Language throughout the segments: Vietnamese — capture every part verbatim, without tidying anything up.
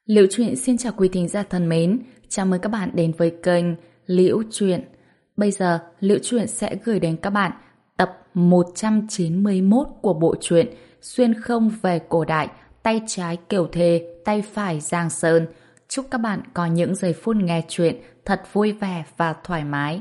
Liễu Chuyện xin chào quý thính giả thân mến, chào mừng các bạn đến với kênh Liễu Chuyện. Bây giờ, Liễu Chuyện sẽ gửi đến các bạn tập một trăm chín mươi mốt của bộ truyện Xuyên không về cổ đại, tay trái Kiều Thề, tay phải Giang Sơn. Chúc các bạn có những giây phút nghe chuyện thật vui vẻ và thoải mái.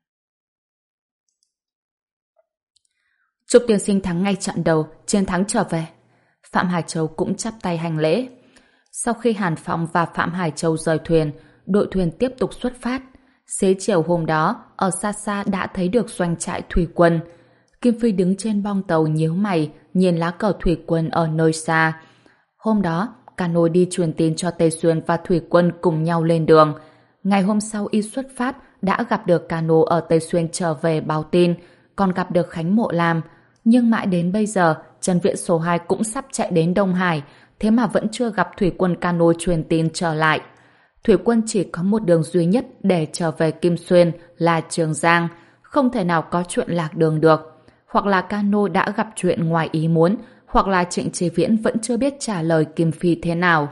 Chúc tiên sinh thắng ngay trận đầu, chiến thắng trở về. Phạm Hải Châu cũng chắp tay hành lễ. Sau khi Hàn Phong và Phạm Hải Châu rời thuyền, đội thuyền tiếp tục xuất phát. Xế chiều hôm đó, ở xa xa đã thấy được doanh trại thủy quân. Kim Phi đứng trên bong tàu nhíu mày, nhìn lá cờ thủy quân ở nơi xa. Hôm đó, cano đi truyền tin cho Tây Xuyên và thủy quân cùng nhau lên đường. Ngày hôm sau y xuất phát, đã gặp được cano ở Tây Xuyên trở về báo tin, còn gặp được Khánh Mộ Lam. Nhưng mãi đến bây giờ, Trần Viện số hai cũng sắp chạy đến Đông Hải, thế mà vẫn chưa gặp thủy quân cano truyền tin trở lại. Thủy quân chỉ có một đường duy nhất để trở về Kim Xuyên là Trường Giang, không thể nào có chuyện lạc đường được. Hoặc là cano đã gặp chuyện ngoài ý muốn, hoặc là Trịnh Chí Viễn vẫn chưa biết trả lời Kim Phi thế nào.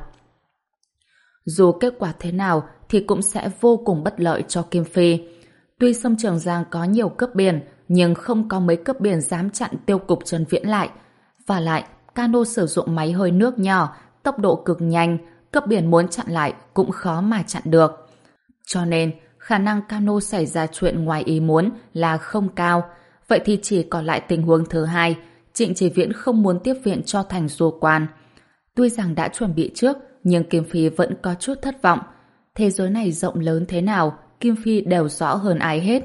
Dù kết quả thế nào thì cũng sẽ vô cùng bất lợi cho Kim Phi. Tuy sông Trường Giang có nhiều cấp biển, nhưng không có mấy cấp biển dám chặn tiêu cục Trần Viễn lại. Và lại, cano sử dụng máy hơi nước nhỏ, tốc độ cực nhanh, cấp biển muốn chặn lại cũng khó mà chặn được. Cho nên, khả năng cano xảy ra chuyện ngoài ý muốn là không cao. Vậy thì chỉ còn lại tình huống thứ hai, Trịnh Chí Viễn không muốn tiếp viện cho thành Du Quan. Tuy rằng đã chuẩn bị trước, nhưng Kim Phi vẫn có chút thất vọng. Thế giới này rộng lớn thế nào, Kim Phi đều rõ hơn ai hết.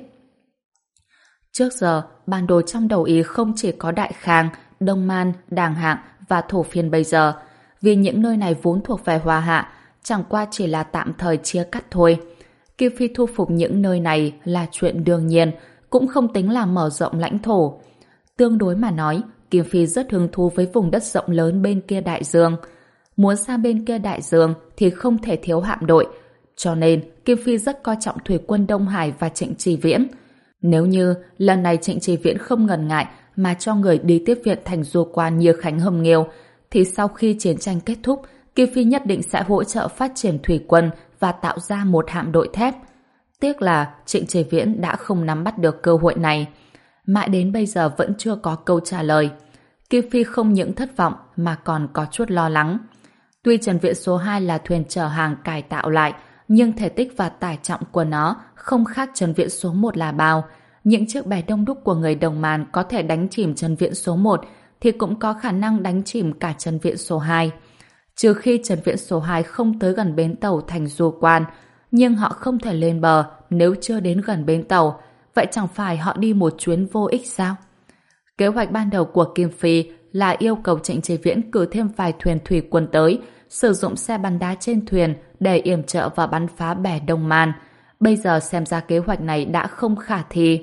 Trước giờ, bản đồ trong đầu ý không chỉ có Đại Khang, Đông Man, Đàng Hạng và Thổ Phiên bây giờ, vì những nơi này vốn thuộc về Hoa Hạ, chẳng qua chỉ là tạm thời chia cắt thôi. Kim Phi thu phục những nơi này là chuyện đương nhiên, cũng không tính là mở rộng lãnh thổ. Tương đối mà nói, Kim Phi rất hứng thú với vùng đất rộng lớn bên kia đại dương. Muốn sang bên kia đại dương thì không thể thiếu hạm đội, cho nên Kim Phi rất coi trọng thủy quân Đông Hải và Trịnh Chí Viễn. Nếu như lần này Trịnh Chí Viễn không ngần ngại mà cho người đi tiếp viện thành Du Quan như Khánh Hồng Nghiêu, thì sau khi chiến tranh kết thúc, Kim Phi nhất định sẽ hỗ trợ phát triển thủy quân và tạo ra một hạm đội thép. Tiếc là Trịnh Chí Viễn đã không nắm bắt được cơ hội này. Mãi đến bây giờ vẫn chưa có câu trả lời. Kim Phi không những thất vọng mà còn có chút lo lắng. Tuy Trần Viện số hai là thuyền chở hàng cải tạo lại, nhưng thể tích và tải trọng của nó không khác Trần Viện số một là bao. Những chiếc bè đông đúc của người Đồng Màn có thể đánh chìm Trần Viện số một thì cũng có khả năng đánh chìm cả Trần Viện số hai. Trừ khi Trần Viện số hai không tới gần bến tàu thành Du Quan, nhưng họ không thể lên bờ nếu chưa đến gần bến tàu. Vậy chẳng phải họ đi một chuyến vô ích sao? Kế hoạch ban đầu của Kim Phi là yêu cầu Trịnh Chí Viễn cử thêm vài thuyền thủy quân tới, sử dụng xe bắn đá trên thuyền để yểm trợ và bắn phá bè Đông Man. Bây giờ xem ra kế hoạch này đã không khả thi.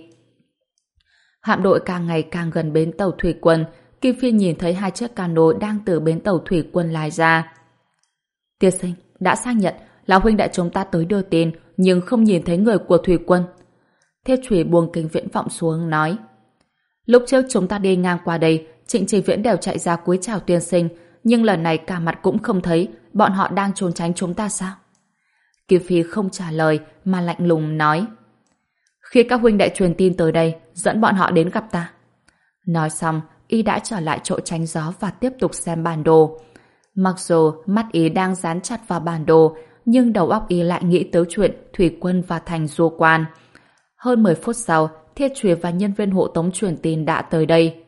Hạm đội càng ngày càng gần bến tàu thủy quân, Kim Phi nhìn thấy hai chiếc cano đang từ bến tàu thủy quân lái ra. Tiên sinh, đã xác nhận là huynh đệ chúng ta tới đưa tin, nhưng không nhìn thấy người của thủy quân. Thiết Chủy buông kính viễn vọng xuống nói: Lúc trước chúng ta đi ngang qua đây, Trịnh Chí Viễn đều chạy ra cúi chào tiên sinh, nhưng lần này cả mặt cũng không thấy. Bọn họ đang trốn tránh chúng ta sao? Kim Phi không trả lời mà lạnh lùng nói: Khi các huynh đệ truyền tin tới đây, dẫn bọn họ đến gặp ta. Nói xong, y đã trở lại chỗ tránh gió và tiếp tục xem bản đồ. Mặc dù mắt y đang dán chặt vào bản đồ, nhưng đầu óc y lại nghĩ tới chuyện thủy quân và thành Du Quan. Hơn mười phút sau, Thiết Chủy và nhân viên hộ tống truyền tin đã tới đây.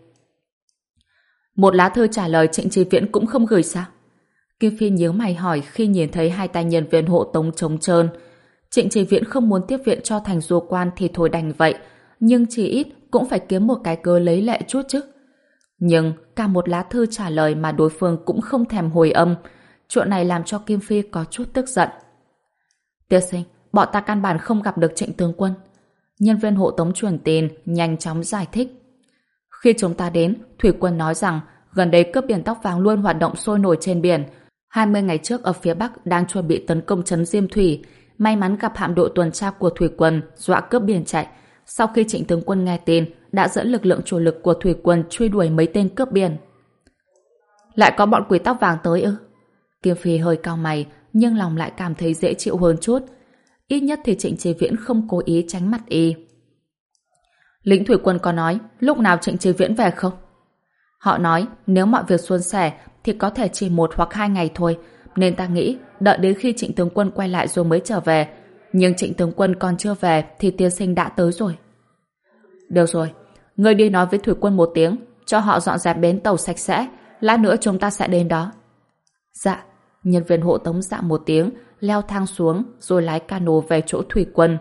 Một lá thư trả lời Trịnh Chí Viễn cũng không gửi sao? Kim Phi nhíu mày hỏi khi nhìn thấy hai tay nhân viên hộ tống trống trơn. Trịnh Chí Viễn không muốn tiếp viện cho thành Du Quan thì thôi đành vậy, nhưng chỉ ít cũng phải kiếm một cái cớ lấy lệ chút chứ. Nhưng cả một lá thư trả lời mà đối phương cũng không thèm hồi âm. Chuyện này làm cho Kim Phi có chút tức giận. Tiên sinh, bọn ta căn bản không gặp được Trịnh tướng quân. Nhân viên hộ tống truyền tin nhanh chóng giải thích. Khi chúng ta đến, thủy quân nói rằng gần đây cướp biển Tóc Vàng luôn hoạt động sôi nổi trên biển. hai mươi ngày trước ở phía Bắc đang chuẩn bị tấn công trấn Diêm Thủy. May mắn gặp hạm đội tuần tra của thủy quân dọa cướp biển chạy. Sau khi Trịnh tướng quân nghe tin, đã dẫn lực lượng chủ lực của thủy quân truy đuổi mấy tên cướp biển. Lại có bọn quỷ tóc vàng tới ư? Kim Phi hơi cau mày, nhưng lòng lại cảm thấy dễ chịu hơn chút. Ít nhất thì Trịnh Chí Viễn không cố ý tránh mặt y. Lĩnh thủy quân có nói lúc nào Trịnh Chí Viễn về không? Họ nói nếu mọi việc suôn sẻ thì có thể chỉ một hoặc hai ngày thôi, nên ta nghĩ đợi đến khi Trịnh tướng quân quay lại rồi mới trở về. Nhưng Trịnh tướng quân còn chưa về thì tiên sinh đã tới rồi. Được rồi, ngươi đi nói với thủy quân một tiếng, cho họ dọn dẹp bến tàu sạch sẽ, lát nữa chúng ta sẽ đến đó. Dạ. Nhân viên hộ tống dạ một tiếng, leo thang xuống rồi lái cano về chỗ thủy quân.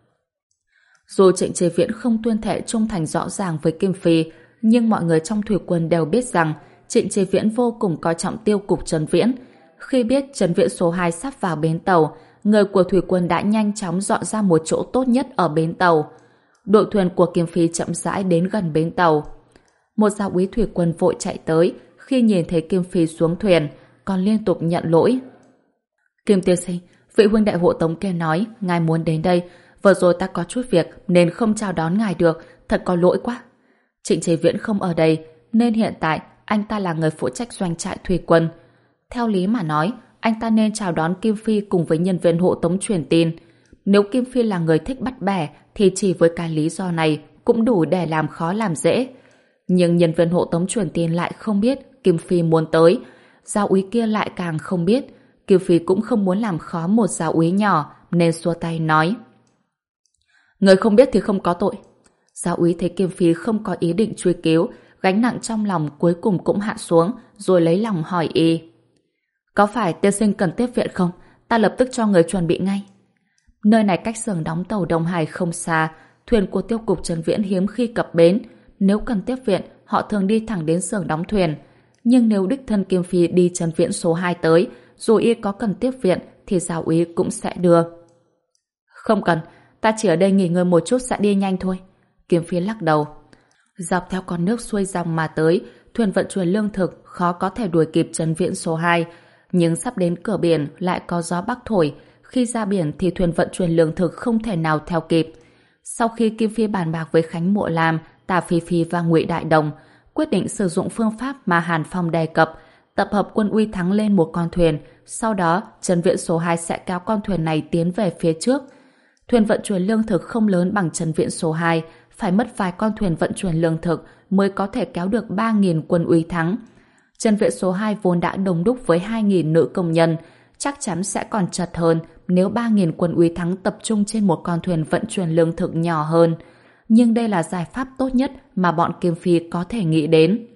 Dù Trịnh Chí Viễn không tuyên thệ trung thành rõ ràng với Kim Phi, nhưng mọi người trong thủy quân đều biết rằng Trịnh Chí Viễn vô cùng coi trọng tiêu cục Trấn Viễn. Khi biết Trấn Viễn số hai sắp vào bến tàu, người của thủy quân đã nhanh chóng dọn ra một chỗ tốt nhất ở bến tàu. Đội thuyền của Kim Phi chậm rãi đến gần bến tàu. Một giáo úy thủy quân vội chạy tới, khi nhìn thấy Kim Phi xuống thuyền, còn liên tục nhận lỗi. Kim tiên sinh, vị huynh đại hộ tống kia nói ngài muốn đến đây, vừa rồi ta có chút việc nên không chào đón ngài được, thật có lỗi quá. Trịnh Chí Viễn không ở đây, nên hiện tại anh ta là người phụ trách doanh trại thủy quân. Theo lý mà nói, anh ta nên chào đón Kim Phi cùng với nhân viên hộ tống truyền tin. Nếu Kim Phi là người thích bắt bẻ thì chỉ với cái lý do này cũng đủ để làm khó làm dễ. Nhưng nhân viên hộ tống truyền tin lại không biết Kim Phi muốn tới, giáo úy kia lại càng không biết. Kim Phi cũng không muốn làm khó một giáo úy nhỏ nên xua tay nói: người không biết thì không có tội. Giáo úy thấy Kim Phi không có ý định truy cứu, gánh nặng trong lòng cuối cùng cũng hạ xuống, rồi lấy lòng hỏi y: có phải tiên sinh cần tiếp viện không? Ta lập tức cho người chuẩn bị ngay. Nơi này cách xưởng đóng tàu Đông Hải không xa, thuyền của tiêu cục Trấn Viễn hiếm khi cập bến. Nếu cần tiếp viện, họ thường đi thẳng đến xưởng đóng thuyền. Nhưng nếu đích thân Kim Phi đi Trấn Viễn số hai tới, dù y có cần tiếp viện thì giáo úy cũng sẽ đưa. Không cần, ta chỉ ở đây nghỉ ngơi một chút sẽ đi nhanh thôi. Kim Phi lắc đầu. Dọc theo con nước xuôi dòng mà tới, thuyền vận chuyển lương thực khó có thể đuổi kịp Trấn Viễn số hai. Nhưng sắp đến cửa biển lại có gió bắc thổi, khi ra biển thì thuyền vận chuyển lương thực không thể nào theo kịp. Sau khi Kim Phi bàn bạc với Khánh Mộ Lam, Tả Phi Phi và Ngụy Đại Đồng, quyết định sử dụng phương pháp mà Hàn Phong đề cập, tập hợp quân uy thắng lên một con thuyền, sau đó Trấn Viễn số hai sẽ kéo con thuyền này tiến về phía trước. Thuyền vận chuyển lương thực không lớn bằng Trấn Viễn số hai, phải mất vài con thuyền vận chuyển lương thực mới có thể kéo được ba nghìn quân uy thắng. Trấn Viễn số hai vốn đã đông đúc với hai nghìn nữ công nhân, chắc chắn sẽ còn chật hơn nếu ba nghìn quân uy thắng tập trung trên một con thuyền vận chuyển lương thực nhỏ hơn. Nhưng đây là giải pháp tốt nhất mà bọn Kim Phi có thể nghĩ đến.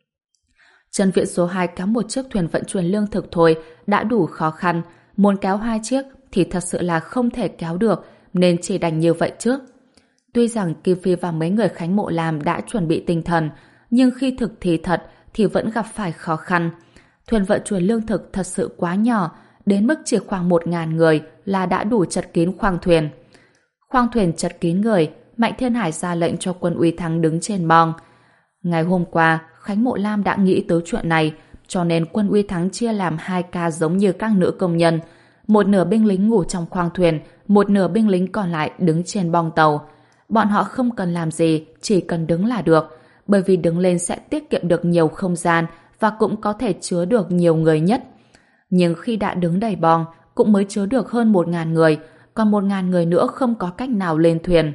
Trấn Viễn số hai kéo một chiếc thuyền vận chuyển lương thực thôi đã đủ khó khăn, muốn kéo hai chiếc thì thật sự là không thể kéo được, nên chỉ đành như vậy trước. Tuy rằng Kim Phi và mấy người Khánh Mộ Lam đã chuẩn bị tinh thần, nhưng khi thực thi thật thì vẫn gặp phải khó khăn. Thuyền vận chuyển lương thực thật sự quá nhỏ, đến mức chỉ khoảng một ngàn người là đã đủ chật kín khoang thuyền. Khoang thuyền chật kín người, Mạnh Thiên Hải ra lệnh cho quân uy thắng đứng trên bong. Ngày hôm qua, Khánh Mộ Lam đã nghĩ tới chuyện này, cho nên quân uy thắng chia làm hai ca giống như các nữ công nhân. Một nửa binh lính ngủ trong khoang thuyền, một nửa binh lính còn lại đứng trên bong tàu. Bọn họ không cần làm gì, chỉ cần đứng là được, bởi vì đứng lên sẽ tiết kiệm được nhiều không gian và cũng có thể chứa được nhiều người nhất. Nhưng khi đã đứng đầy bong, cũng mới chứa được hơn một ngàn người, còn một ngàn người nữa không có cách nào lên thuyền.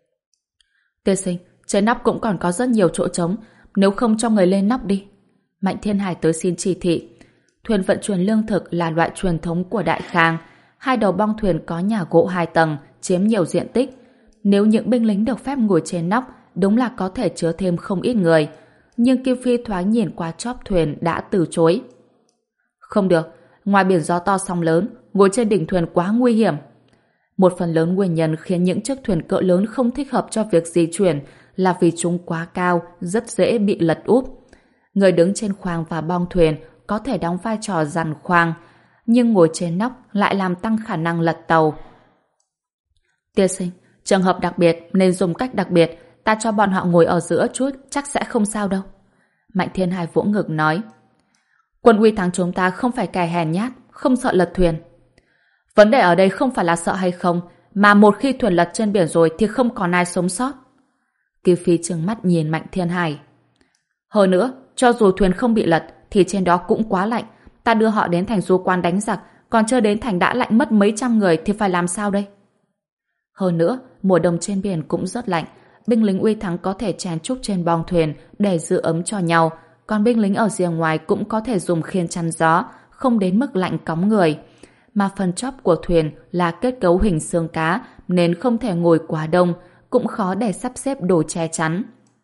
Tiên sinh, trên nóc cũng còn có rất nhiều chỗ trống, nếu không cho người lên nóc đi. Mạnh Thiên Hải tới xin chỉ thị. Thuyền vận chuyển lương thực là loại truyền thống của Đại Khang. Hai đầu bong thuyền có nhà gỗ hai tầng, chiếm nhiều diện tích. Nếu những binh lính được phép ngồi trên nóc, đúng là có thể chứa thêm không ít người. Nhưng Kim Phi thoáng nhìn qua chóp thuyền đã từ chối. Không được, ngoài biển gió to sóng lớn, ngồi trên đỉnh thuyền quá nguy hiểm. Một phần lớn nguyên nhân khiến những chiếc thuyền cỡ lớn không thích hợp cho việc di chuyển là vì chúng quá cao, rất dễ bị lật úp. Người đứng trên khoang và bong thuyền có thể đóng vai trò dàn khoang, nhưng ngồi trên nóc lại làm tăng khả năng lật tàu. Tiên sinh, trường hợp đặc biệt nên dùng cách đặc biệt, ta cho bọn họ ngồi ở giữa chút, chắc sẽ không sao đâu. Mạnh Thiên Hải vỗ ngực nói. Quân uy thắng chúng ta không phải kẻ hèn nhát, không sợ lật thuyền. Vấn đề ở đây không phải là sợ hay không, mà một khi thuyền lật trên biển rồi thì không còn ai sống sót. Kim Phi trừng mắt nhìn Mạnh Thiên Hải. Hơn nữa, cho dù thuyền không bị lật thì trên đó cũng quá lạnh, Ta đưa họ đến thành Du Quan đánh giặc, còn chưa đến thành đã lạnh mất mấy trăm người thì phải làm sao đây? Hơn nữa, mùa đông trên biển cũng rất lạnh. Binh lính Uy Thắng có thể chen chúc trên bong thuyền để giữ ấm cho nhau, còn binh lính ở rìa ngoài cũng có thể dùng khiên chắn gió, không đến mức lạnh cóng người. Mà phần chóp của thuyền là kết cấu hình xương cá nên không thể ngồi quá đông, cũng khó để sắp xếp đồ che chắn.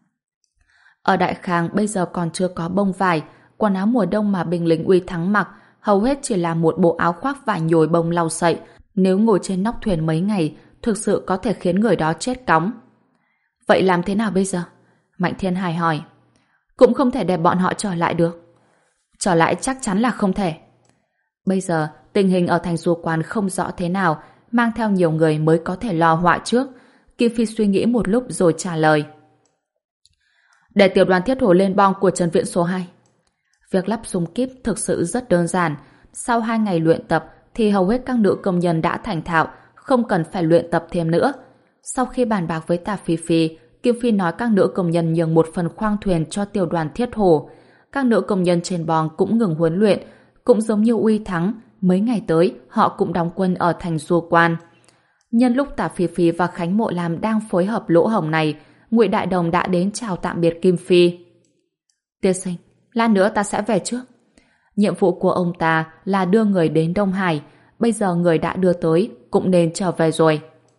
Ở Đại Khang bây giờ còn chưa có bông vải, quần áo mùa đông mà binh lính Uy Thắng mặc hầu hết chỉ là một bộ áo khoác vải nhồi bông lau sậy. Nếu ngồi trên nóc thuyền mấy ngày, thực sự có thể khiến người đó chết cóng. Vậy làm thế nào bây giờ? Mạnh Thiên Hải hỏi. Cũng không thể để bọn họ trở lại được. Trở lại chắc chắn là không thể. Bây giờ, tình hình ở thành Du Quan không rõ thế nào, mang theo nhiều người mới có thể lo họa trước. Kim Phi suy nghĩ một lúc rồi trả lời. Để tiểu đoàn thiết hổ lên bong của trần viện số hai. Việc lắp súng kíp thực sự rất đơn giản. Sau hai ngày luyện tập thì hầu hết các nữ công nhân đã thành thạo, không cần phải luyện tập thêm nữa. Sau khi bàn bạc với Tả Phi Phi, Kim Phi nói các nữ công nhân nhường một phần khoang thuyền cho tiểu đoàn thiết hổ. Các nữ công nhân trên bong cũng ngừng huấn luyện, cũng giống như Uy Thắng, mấy ngày tới họ cũng đóng quân ở thành Du Quan. Nhân lúc Tả Phi Phi và Khánh Mộ Lam đang phối hợp lỗ hổng này, Ngụy Đại Đồng đã đến chào tạm biệt Kim Phi. Tiên sinh, lát nữa ta sẽ về trước. Nhiệm vụ của ông ta là đưa người đến Đông Hải, bây giờ người đã đưa tới cũng nên trở về rồi.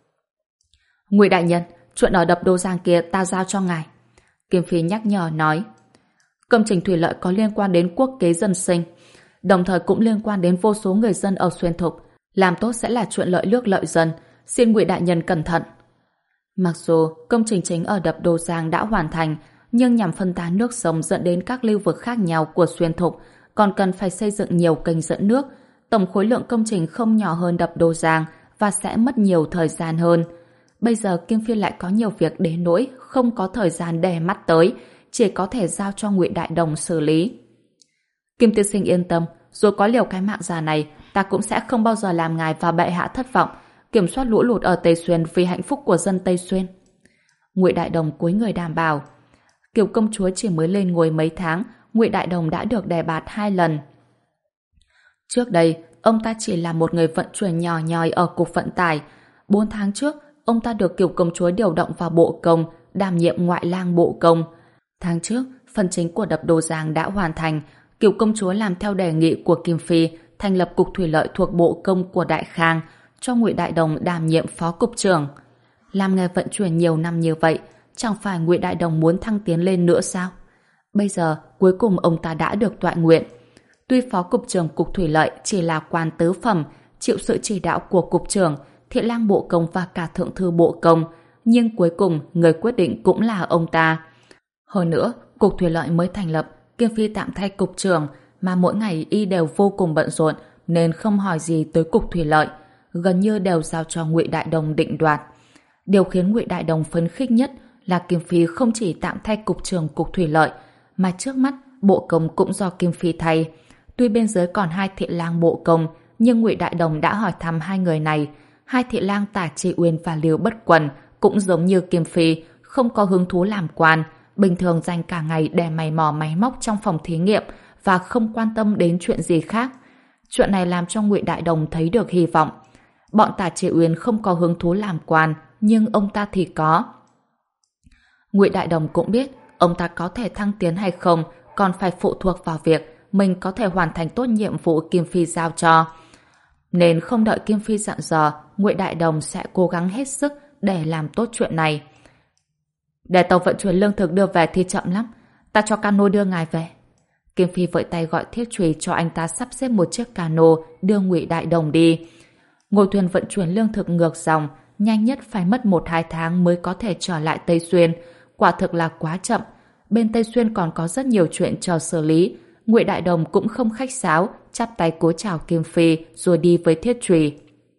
Ngụy đại nhân, chuyện ở đập Đô Giang kia ta giao cho ngài. Kim Phi nhắc nhở nói. Công trình thủy lợi có liên quan đến quốc kế dân sinh, đồng thời cũng liên quan đến vô số người dân ở Xuyên Thục. Làm tốt sẽ là chuyện lợi nước lợi dân. Xin Ngụy đại nhân cẩn thận. Mặc dù công trình chính ở đập Đô Giang đã hoàn thành, nhưng nhằm phân tán nước sông dẫn đến các lưu vực khác nhau của Xuyên Thục, còn cần phải xây dựng nhiều kênh dẫn nước. Tổng khối lượng công trình không nhỏ hơn đập Đô Giang và sẽ mất nhiều thời gian hơn. Bây giờ Kim Phi lại có nhiều việc đến nỗi không có thời gian để mắt tới, chỉ có thể giao cho Ngụy Đại Đồng xử lý. Kim tiên sinh yên tâm, dù có liều cái mạng già này, ta cũng sẽ không bao giờ làm ngài và bệ hạ thất vọng, kiểm soát lũ lụt ở Tây Xuyên vì hạnh phúc của dân Tây Xuyên. Ngụy Đại Đồng cúi người đảm bảo. Kiều công chúa chỉ mới lên ngôi mấy tháng, Ngụy Đại Đồng đã được đề bạt hai lần. Trước đây, ông ta chỉ là một người vận chuyển nhỏ nhoi ở cục vận tải. Bốn tháng trước, ông ta được Kiều công chúa điều động vào bộ công, đảm nhiệm ngoại lang bộ công. Tháng trước, phần chính của đập Đô Giang đã hoàn thành. Kiều công chúa làm theo đề nghị của Kim Phi, thành lập cục thủy lợi thuộc bộ công của Đại Khang, cho Ngụy Đại Đồng đảm nhiệm phó cục trưởng. Làm nghề vận chuyển nhiều năm như vậy, chẳng phải Ngụy Đại Đồng muốn thăng tiến lên nữa sao? Bây giờ, cuối cùng ông ta đã được toại nguyện. Tuy phó cục trưởng cục thủy lợi chỉ là quan tứ phẩm, chịu sự chỉ đạo của cục trưởng, Thiện lang bộ công và cả thượng thư bộ công, nhưng cuối cùng người quyết định cũng là ông ta. Hơn nữa, cục thủy lợi mới thành lập, Kim Phi tạm thay cục trưởng, mà mỗi ngày y đều vô cùng bận rộn nên không hỏi gì tới cục thủy lợi, gần như đều giao cho Ngụy Đại Đồng định đoạt. Điều khiến Ngụy Đại Đồng phấn khích nhất là Kim Phi không chỉ tạm thay cục trưởng cục thủy lợi, mà trước mắt bộ công cũng do Kim Phi thay. Tuy bên dưới còn hai thị lang bộ công, nhưng Ngụy Đại Đồng đã hỏi thăm hai người này. Hai thị lang Tả Tri Uyên và Liêu Bất Quần cũng giống như Kim Phi, không có hứng thú làm quan, bình thường dành cả ngày để mày mò máy móc trong phòng thí nghiệm và không quan tâm đến chuyện gì khác. Chuyện này làm cho Ngụy Đại Đồng thấy được hy vọng. Bọn Tả Tri Uyên không có hứng thú làm quan, nhưng ông ta thì có. Ngụy Đại Đồng cũng biết ông ta có thể thăng tiến hay không còn phải phụ thuộc vào việc mình có thể hoàn thành tốt nhiệm vụ Kim Phi giao cho. Nên không đợi Kim Phi dặn dò, Ngụy Đại Đồng sẽ cố gắng hết sức để làm tốt chuyện này. Để tàu vận chuyển lương thực đưa về thì chậm lắm, ta cho cano đưa ngài về. Kim Phi vẫy tay gọi Thiết Trùy cho anh ta sắp xếp một chiếc cano đưa Ngụy Đại Đồng đi. Ngồi thuyền vận chuyển lương thực ngược dòng, nhanh nhất phải mất một hai tháng mới có thể trở lại Tây Xuyên, quả thực là quá chậm. Bên Tây Xuyên còn có rất nhiều chuyện chờ xử lý. Ngụy Đại Đồng cũng không khách sáo, chắp tay cúi chào Kim Phi rồi đi với Thiết Trùy.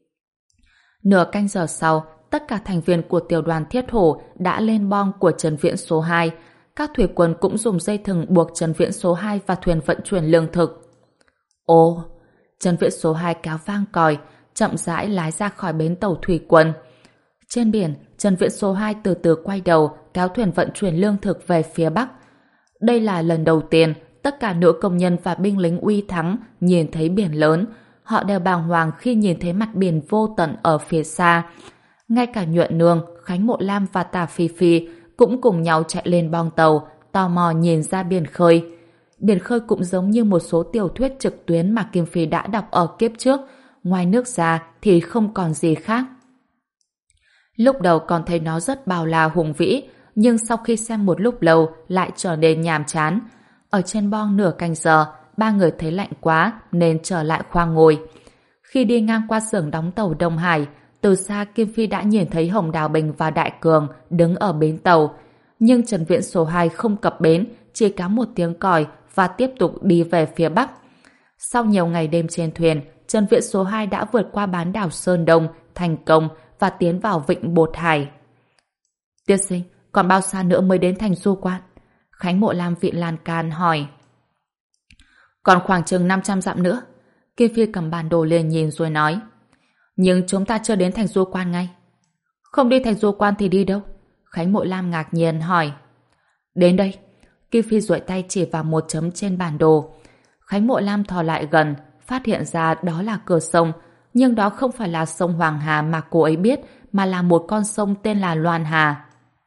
Nửa canh giờ sau, tất cả thành viên của tiểu đoàn Thiết Hổ đã lên bong của Trần Viễn số hai. Các thủy quân cũng dùng dây thừng buộc Trần Viễn số hai và thuyền vận chuyển lương thực. Ồ, Trần Viễn số hai kéo vang còi, chậm rãi lái ra khỏi bến tàu thủy quân. Trên biển, Trần Viễn số hai từ từ quay đầu kéo thuyền vận chuyển lương thực về phía bắc. Đây là lần đầu tiên tất cả nữ công nhân và binh lính uy thắng nhìn thấy biển lớn. Họ đều bàng hoàng khi nhìn thấy mặt biển vô tận ở phía xa. Ngay cả Nhuận Nương, Khánh Mộ Lam và Tả Phi Phi cũng cùng nhau chạy lên bong tàu, tò mò nhìn ra biển khơi. Biển khơi cũng giống như một số tiểu thuyết trực tuyến mà Kim Phi đã đọc ở kiếp trước. Ngoài nước ra thì không còn gì khác. Lúc đầu còn thấy nó rất bao la hùng vĩ, nhưng sau khi xem một lúc lâu lại trở nên nhàm chán. Ở trên bong nửa canh giờ, ba người thấy lạnh quá nên trở lại khoang ngồi. Khi đi ngang qua xưởng đóng tàu Đông Hải, từ xa Kim Phi đã nhìn thấy Hồng Đào Bình và Đại Cường đứng ở bến tàu. Nhưng Trần Viễn số hai không cập bến, chỉ cá một tiếng còi và tiếp tục đi về phía Bắc. Sau nhiều ngày đêm trên thuyền, Trần Viễn số hai đã vượt qua bán đảo Sơn Đông thành công và tiến vào vịnh Bột Hải. Tiên sinh, còn bao xa nữa mới đến thành Du Quan? Khánh Mộ Lam vị lan can hỏi. Còn khoảng chừng năm trăm dặm nữa. Kim Phi cầm bản đồ lên nhìn rồi nói. Nhưng chúng ta chưa đến thành Du Quan ngay. Không đi thành Du Quan thì đi đâu? Khánh Mộ Lam ngạc nhiên hỏi. Đến đây. Kim Phi duỗi tay chỉ vào một chấm trên bản đồ. Khánh Mộ Lam thò lại gần, phát hiện ra đó là cửa sông, nhưng đó không phải là sông Hoàng Hà mà cô ấy biết, mà là một con sông tên là Loan Hà.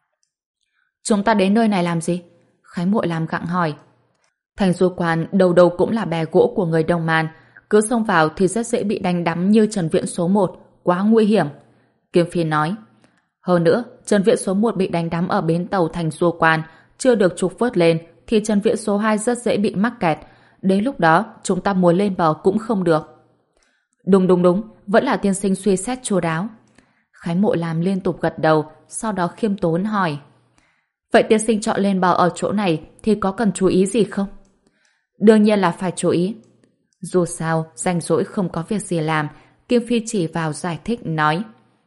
Chúng ta đến nơi này làm gì? Khánh Mộ Lam gặng hỏi. Thành Du Quan đầu đầu cũng là bè gỗ của người Đông Man, cứ xông vào thì rất dễ bị đánh đắm như Trần Viễn số một, quá nguy hiểm. Kim Phi nói. Hơn nữa, Trần Viễn số một bị đánh đắm ở bến tàu Thành Du Quan, chưa được trục vớt lên thì Trần Viễn số hai rất dễ bị mắc kẹt. Đến lúc đó, chúng ta muốn lên bờ cũng không được. Đúng đúng đúng, vẫn là tiên sinh suy xét chu đáo. Khánh Mộ Lam liên tục gật đầu, sau đó khiêm tốn hỏi. Vậy tiên sinh chọn lên bờ ở chỗ này thì có cần chú ý gì không? Đương nhiên là phải chú ý. Dù sao, rảnh rỗi không có việc gì làm, Kim Phi chỉ vào giải thích nói.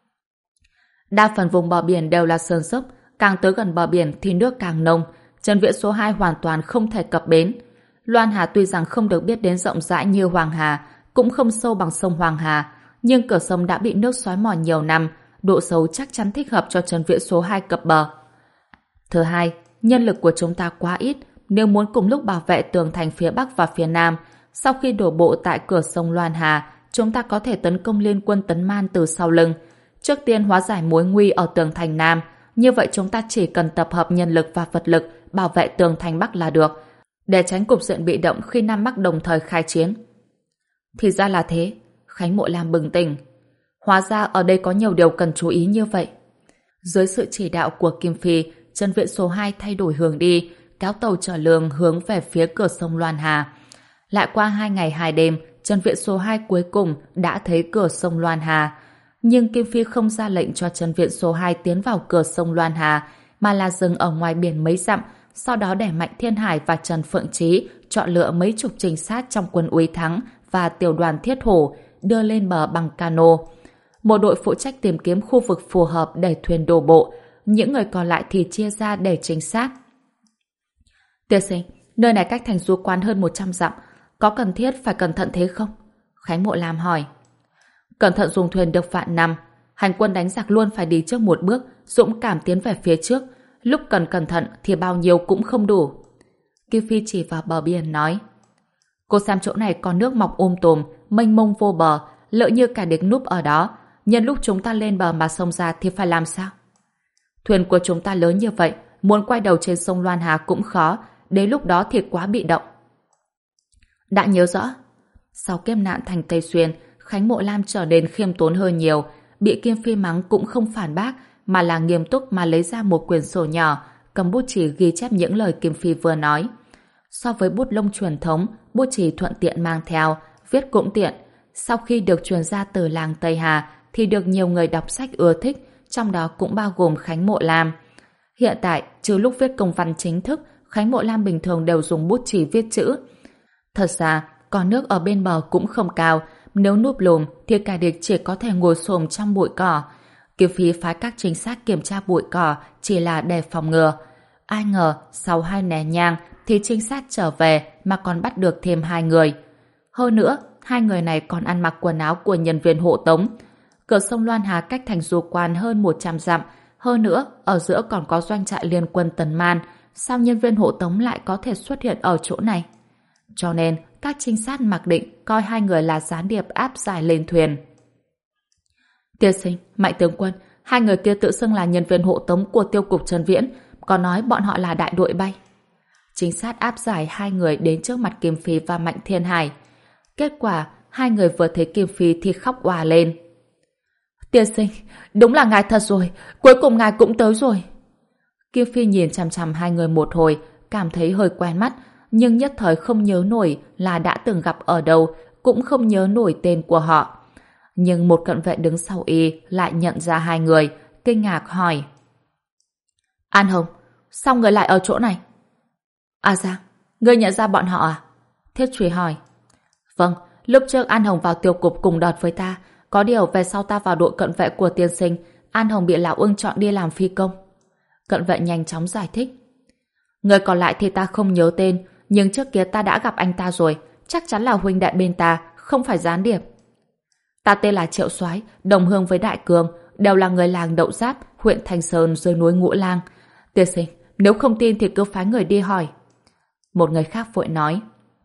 Đa phần vùng bờ biển đều là sơn dốc, càng tới gần bờ biển thì nước càng nông. Trần Viễn số hai hoàn toàn không thể cập bến. Loan Hà tuy rằng không được biết đến rộng rãi như Hoàng Hà, cũng không sâu bằng sông Hoàng Hà, nhưng cửa sông đã bị nước xói mòn nhiều năm, độ sâu chắc chắn thích hợp cho Trần Viễn số hai cập bờ. Thứ hai, nhân lực của chúng ta quá ít, nếu muốn cùng lúc bảo vệ tường thành phía Bắc và phía Nam, sau khi đổ bộ tại cửa sông Loan Hà, chúng ta có thể tấn công liên quân Tấn Man từ sau lưng. Trước tiên hóa giải mối nguy ở tường thành Nam, như vậy chúng ta chỉ cần tập hợp nhân lực và vật lực bảo vệ tường thành Bắc là được, để tránh cục diện bị động khi Nam Bắc đồng thời khai chiến. Thì ra là thế, Khánh Mộ Lam bừng tỉnh. Hóa ra ở đây có nhiều điều cần chú ý như vậy. Dưới sự chỉ đạo của Kim Phi, Trần Viễn số hai thay đổi hướng đi, kéo tàu chở lương hướng về phía cửa sông Loan Hà. Lại qua hai ngày hai đêm, Trần Viễn số hai cuối cùng đã thấy cửa sông Loan Hà. Nhưng Kim Phi không ra lệnh cho Trần Viễn số hai tiến vào cửa sông Loan Hà, mà là dừng ở ngoài biển mấy dặm, sau đó để Mạnh Thiên Hải và Trần Phượng Trí chọn lựa mấy chục trinh sát trong quân Úy Thắng và tiểu đoàn Thiết Hổ đưa lên bờ bằng cano. Một đội phụ trách tìm kiếm khu vực phù hợp để thuyền đổ bộ, những người còn lại thì chia ra để trinh sát. Tiên sinh, nơi này cách thành Du Quan hơn một trăm dặm, có cần thiết phải cẩn thận thế không? Khánh Mộ Lam hỏi. Cẩn thận dùng thuyền được vạn năm, hành quân đánh giặc luôn phải đi trước một bước, dũng cảm tiến về phía trước, lúc cần cẩn thận thì bao nhiêu cũng không đủ. Kim Phi chỉ vào bờ biển nói. Cô xem chỗ này có nước mọc um tùm, mênh mông vô bờ, lỡ như cả địch núp ở đó, nhân lúc chúng ta lên bờ mà xông ra thì phải làm sao? Thuyền của chúng ta lớn như vậy, muốn quay đầu trên sông Loan Hà cũng khó, đến lúc đó thì quá bị động. Đã nhớ rõ. Sau kiếp nạn thành Tây Xuyên, Khánh Mộ Lam trở nên khiêm tốn hơn nhiều, bị Kim Phi mắng cũng không phản bác, mà là nghiêm túc mà lấy ra một quyển sổ nhỏ, cầm bút chì ghi chép những lời Kim Phi vừa nói. So với bút lông truyền thống, bút chì thuận tiện mang theo, viết cũng tiện. Sau khi được truyền ra từ làng Tây Hà, thì được nhiều người đọc sách ưa thích, trong đó cũng bao gồm Khánh Mộ Lam. Hiện tại, trừ lúc viết công văn chính thức, Khánh Mộ Lam bình thường đều dùng bút chì viết chữ. Thật ra, con nước ở bên bờ cũng không cao, nếu núp lùm thì kẻ địch chỉ có thể ngồi xổm trong bụi cỏ. Kim Phi phái các trinh sát kiểm tra bụi cỏ chỉ là để phòng ngừa. Ai ngờ, sau hai nén nhang thì trinh sát trở về mà còn bắt được thêm hai người. Hơn nữa, hai người này còn ăn mặc quần áo của nhân viên hộ tống. Cửa sông Loan Hà cách thành Du Quan hơn một trăm dặm. Hơn nữa, ở giữa còn có doanh trại liên quân Tấn Man. Sao nhân viên hộ tống lại có thể xuất hiện ở chỗ này? Cho nên, các trinh sát mặc định coi hai người là gián điệp áp giải lên thuyền. Tiên sinh, Mạnh tướng quân, hai người kia tự xưng là nhân viên hộ tống của tiêu cục Trần Viễn, còn nói bọn họ là đại đội bay. Trinh sát áp giải hai người đến trước mặt Kim Phi và Mạnh Thiên Hải. Kết quả, hai người vừa thấy Kim Phi thì khóc òa lên. Tiên sinh, đúng là ngài thật rồi, cuối cùng ngài cũng tới rồi. Kim Phi nhìn chằm chằm hai người một hồi, cảm thấy hơi quen mắt, nhưng nhất thời không nhớ nổi là đã từng gặp ở đâu, cũng không nhớ nổi tên của họ. Nhưng một cận vệ đứng sau y lại nhận ra hai người, kinh ngạc hỏi. An Hồng, sao người lại ở chỗ này? À Giang, ngươi nhận ra bọn họ à? Thiết Truy hỏi. Vâng, lúc trước An Hồng vào tiêu cục cùng đợt với ta, có điều về sau ta vào đội cận vệ của tiên sinh, An Hồng bị lão Ưng chọn đi làm phi công. Cận vệ nhanh chóng giải thích. Người còn lại thì ta không nhớ tên, nhưng trước kia ta đã gặp anh ta rồi, chắc chắn là huynh đệ bên ta, không phải gián điệp. Ta tên là Triệu Soái, đồng hương với Đại Cường, đều là người làng Đậu Giáp, huyện Thanh Sơn dưới núi Ngũ Lang. Tiên sinh, nếu không tin thì cứ phái người đi hỏi. Một người khác vội nói.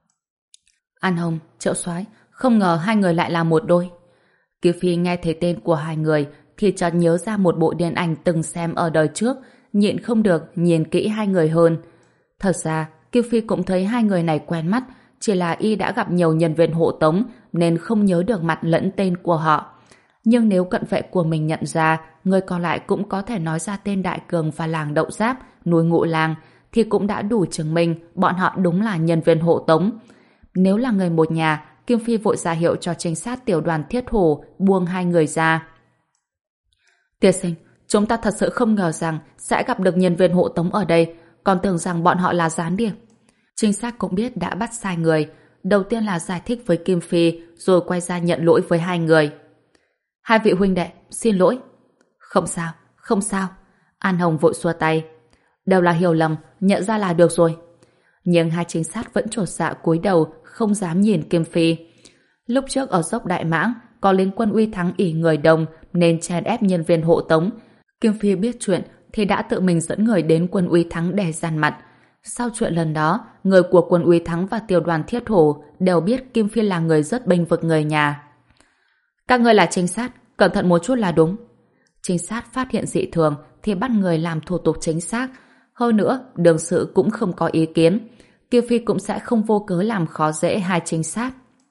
An Hồng, Triệu Soái, không ngờ hai người lại là một đôi. Kiều Phi nghe thấy tên của hai người thì chợt nhớ ra một bộ điện ảnh từng xem ở đời trước, nhịn không được nhìn kỹ hai người hơn. Thật ra, Kiều Phi cũng thấy hai người này quen mắt, chỉ là y đã gặp nhiều nhân viên hộ tống nên không nhớ được mặt lẫn tên của họ. Nhưng nếu cận vệ của mình nhận ra, người còn lại cũng có thể nói ra tên Đại Cường và làng Đậu Giáp, núi Ngũ Lang, thì cũng đã đủ chứng minh bọn họ đúng là nhân viên hộ tống. Nếu là người một nhà, Kim Phi vội ra hiệu cho trinh sát tiểu đoàn Thiết Hổ buông hai người ra. Tiên sinh, chúng ta thật sự không ngờ rằng sẽ gặp được nhân viên hộ tống ở đây, còn tưởng rằng bọn họ là gián điệp. Trinh sát cũng biết đã bắt sai người. Đầu tiên là giải thích với Kim Phi, rồi quay ra nhận lỗi với hai người. Hai vị huynh đệ, xin lỗi. Không sao, không sao. An Hồng vội xua tay. Đều là hiểu lầm, nhận ra là được rồi. Nhưng hai trinh sát vẫn chột dạ cúi đầu, không dám nhìn Kim Phi. Lúc trước ở dốc Đại Mãng, có lính quân Uy Thắng ỷ người đông nên chèn ép nhân viên hộ tống. Kim Phi biết chuyện thì đã tự mình dẫn người đến quân Uy Thắng để giàn mặt. Sau chuyện lần đó, người của quân Uy Thắng và tiểu đoàn Thiết Hổ đều biết Kim Phi là người rất bênh vực người nhà. Các ngươi là trinh sát, cẩn thận một chút là đúng. Trinh sát phát hiện dị thường thì bắt người làm thủ tục chính xác. Hơn nữa, đương sự cũng không có ý kiến. Kim Phi cũng sẽ không vô cớ làm khó dễ hai trinh sát.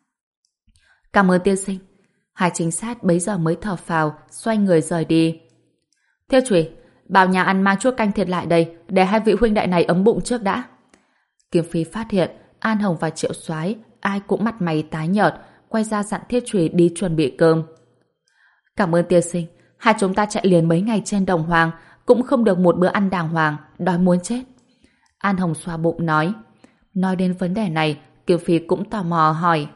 Cảm ơn tiên sinh. Hai trinh sát bấy giờ mới thở phào, xoay người rời đi. Theo Trùy, bảo nhà ăn mang chuốc canh thịt lại đây để hai vị huynh đệ này ấm bụng trước đã. Kim Phi phát hiện An Hồng và Triệu Soái ai cũng mặt mày tái nhợt, quay ra dặn Thiết Trùy đi chuẩn bị cơm. Cảm ơn tiên sinh, hai chúng ta chạy liền mấy ngày trên đồng hoàng cũng không được một bữa ăn đàng hoàng, đói muốn chết. An Hồng xoa bụng nói. Nói đến vấn đề này, Kim Phi cũng tò mò hỏi.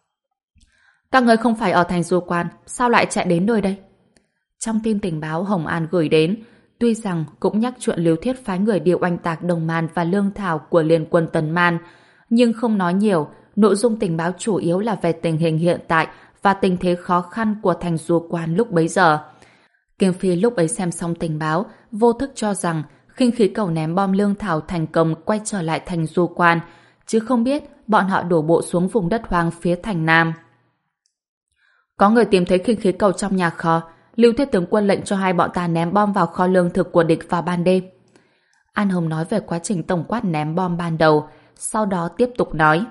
Các người không phải ở thành Du Quan, sao lại chạy đến nơi đây? Trong tin tình báo Hồng An gửi đến, tuy rằng cũng nhắc chuyện Lưu Thiết phái người đi oanh tạc Đồng Man và lương thảo của liên quân Tần Man, nhưng không nói nhiều, nội dung tình báo chủ yếu là về tình hình hiện tại và tình thế khó khăn của thành Du Quan lúc bấy giờ. Kim Phi lúc ấy xem xong tình báo, vô thức cho rằng khinh khí cầu ném bom lương thảo thành công quay trở lại thành Du Quan, chứ không biết bọn họ đổ bộ xuống vùng đất hoang phía thành Nam. Có người tìm thấy khinh khí cầu trong nhà kho, Lưu Thiết tướng quân lệnh cho hai bọn ta ném bom vào kho lương thực của địch vào ban đêm. An Hồng nói về quá trình tổng quát ném bom ban đầu, sau đó tiếp tục nói.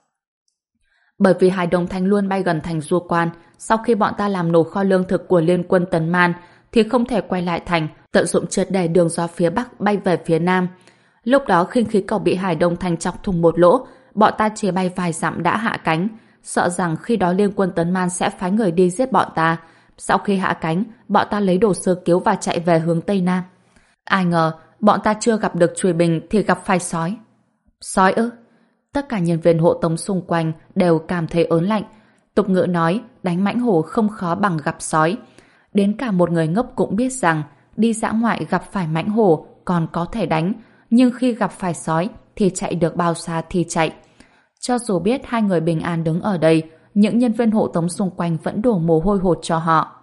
Bởi vì Hải Đồng Thanh luôn bay gần thành Du Quan, sau khi bọn ta làm nổ kho lương thực của liên quân Tần Man, thì không thể quay lại thành, tận dụng triệt để đường gió phía Bắc bay về phía Nam. Lúc đó khinh khí cầu bị Hải Đông Thanh chọc thủng một lỗ, bọn ta chỉ bay vài dặm đã hạ cánh, sợ rằng khi đó liên quân Tấn Man sẽ phái người đi giết bọn ta. Sau khi hạ cánh, bọn ta lấy đồ sơ cứu và chạy về hướng Tây Nam. Ai ngờ, bọn ta chưa gặp được Trùy Bình thì gặp phải sói. Sói ư? Tất cả nhân viên hộ tống xung quanh đều cảm thấy ớn lạnh. Tục ngữ nói, đánh mãnh hổ không khó bằng gặp sói. Đến cả một người ngốc cũng biết rằng đi dã ngoại gặp phải mãnh hổ còn có thể đánh, nhưng khi gặp phải sói thì chạy được bao xa thì chạy. Cho dù biết hai người bình an đứng ở đây, những nhân viên hộ tống xung quanh vẫn đổ mồ hôi hột cho họ.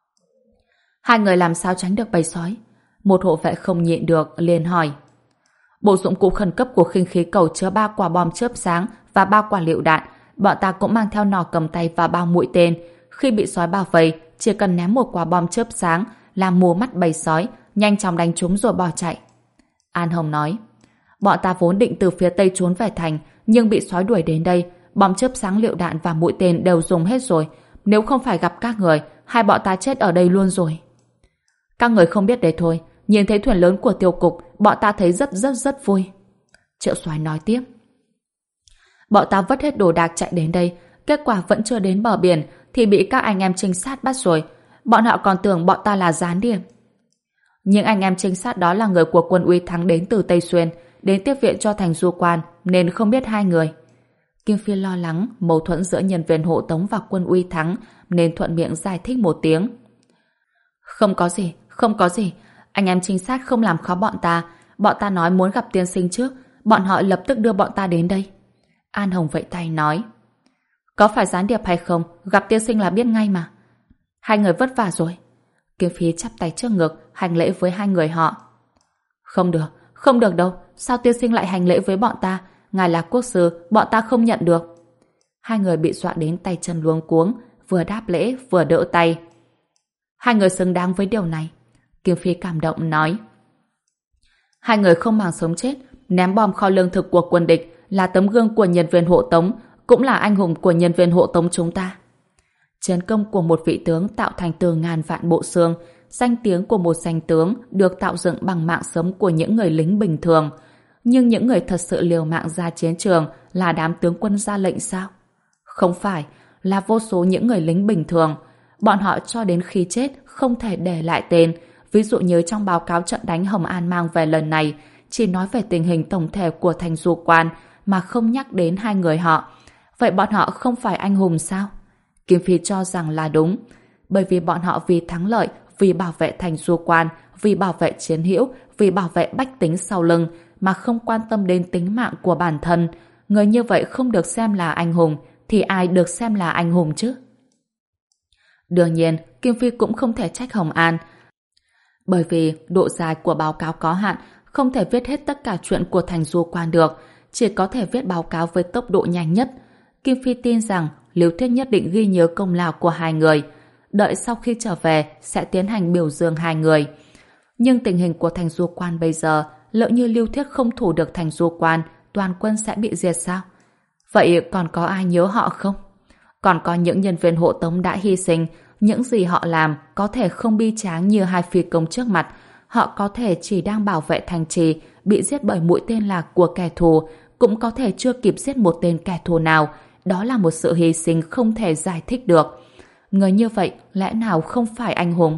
Hai người làm sao tránh được bầy sói? Một hộ vệ không nhịn được liền hỏi. Bộ dụng cụ khẩn cấp của khinh khí cầu chứa ba quả bom chớp sáng và bao quả lựu đạn. Bọn ta cũng mang theo nỏ cầm tay và bao mũi tên. Khi bị sói bao vây, chỉ cần ném một quả bom chớp sáng làm mù mắt bầy sói, nhanh chóng đánh chúng rồi bỏ chạy. An Hồng nói, bọn ta vốn định từ phía tây trốn về thành, nhưng bị sói đuổi đến đây. Bom chớp sáng, lựu đạn và mũi tên đều dùng hết rồi. Nếu không phải gặp các người, hai bọn ta chết ở đây luôn rồi. Các người không biết đấy thôi. Nhìn thấy thuyền lớn của tiêu cục, bọn ta thấy rất rất rất vui. Triệu Soái nói tiếp. Bọn ta vứt hết đồ đạc chạy đến đây, kết quả vẫn chưa đến bờ biển thì bị các anh em trinh sát bắt rồi. Bọn họ còn tưởng bọn ta là gián điệp. Những anh em trinh sát đó là người của quân Uy Thắng đến từ Tây Xuyên, đến tiếp viện cho thành Du Quan, nên không biết hai người. Kim Phi lo lắng mâu thuẫn giữa nhân viên hộ tống và quân Uy Thắng, nên thuận miệng giải thích một tiếng. Không có gì, không có gì. Anh em trinh sát không làm khó bọn ta. Bọn ta nói muốn gặp tiên sinh trước, bọn họ lập tức đưa bọn ta đến đây. An Hồng vẫy tay nói. Có phải gián điệp hay không, gặp tiên sinh là biết ngay mà. Hai người vất vả rồi. Kim Phi chắp tay trước ngực, hành lễ với hai người họ. Không được, không được đâu. Sao tiên sinh lại hành lễ với bọn ta? Ngài là quốc sư, bọn ta không nhận được. Hai người bị dọa đến tay chân luống cuống, vừa đáp lễ vừa đỡ tay. Hai người xứng đáng với điều này. Kim Phi cảm động nói. Hai người không màng sống chết, ném bom kho lương thực của quân địch, là tấm gương của nhân viên hộ tống, cũng là anh hùng của nhân viên hộ tống chúng ta. Chiến công của một vị tướng tạo thành từ ngàn vạn bộ xương, danh tiếng của một danh tướng được tạo dựng bằng mạng sống của những người lính bình thường. Nhưng những người thật sự liều mạng ra chiến trường là đám tướng quân ra lệnh sao? Không phải, là vô số những người lính bình thường. Bọn họ cho đến khi chết không thể để lại tên. Ví dụ như trong báo cáo trận đánh Hồng An mang về lần này, chỉ nói về tình hình tổng thể của thành Du Quan mà không nhắc đến hai người họ. Vậy bọn họ không phải anh hùng sao? Kim Phi cho rằng là đúng. Bởi vì bọn họ vì thắng lợi, vì bảo vệ thành Du Quan, vì bảo vệ chiến hữu, vì bảo vệ bách tính sau lưng, mà không quan tâm đến tính mạng của bản thân. Người như vậy không được xem là anh hùng, thì ai được xem là anh hùng chứ? Đương nhiên, Kim Phi cũng không thể trách Hồng An. Bởi vì độ dài của báo cáo có hạn, không thể viết hết tất cả chuyện của thành Du Quan được, chỉ có thể viết báo cáo với tốc độ nhanh nhất. Kim Phi tin rằng Liêu Thuyết nhất định ghi nhớ công lao của hai người. Đợi sau khi trở về sẽ tiến hành biểu dương hai người. Nhưng tình hình của thành Du Quan bây giờ, lỡ như Liêu Thuyết không thủ được thành Du Quan, toàn quân sẽ bị diệt sao? Vậy còn có ai nhớ họ không? Còn có những nhân viên hộ tống đã hy sinh, những gì họ làm có thể không bi tráng như hai phi công trước mặt. Họ có thể chỉ đang bảo vệ thành trì, bị giết bởi mũi tên lạc của kẻ thù, cũng có thể chưa kịp giết một tên kẻ thù nào. Đó là một sự hy sinh không thể giải thích được. Người như vậy lẽ nào không phải anh hùng?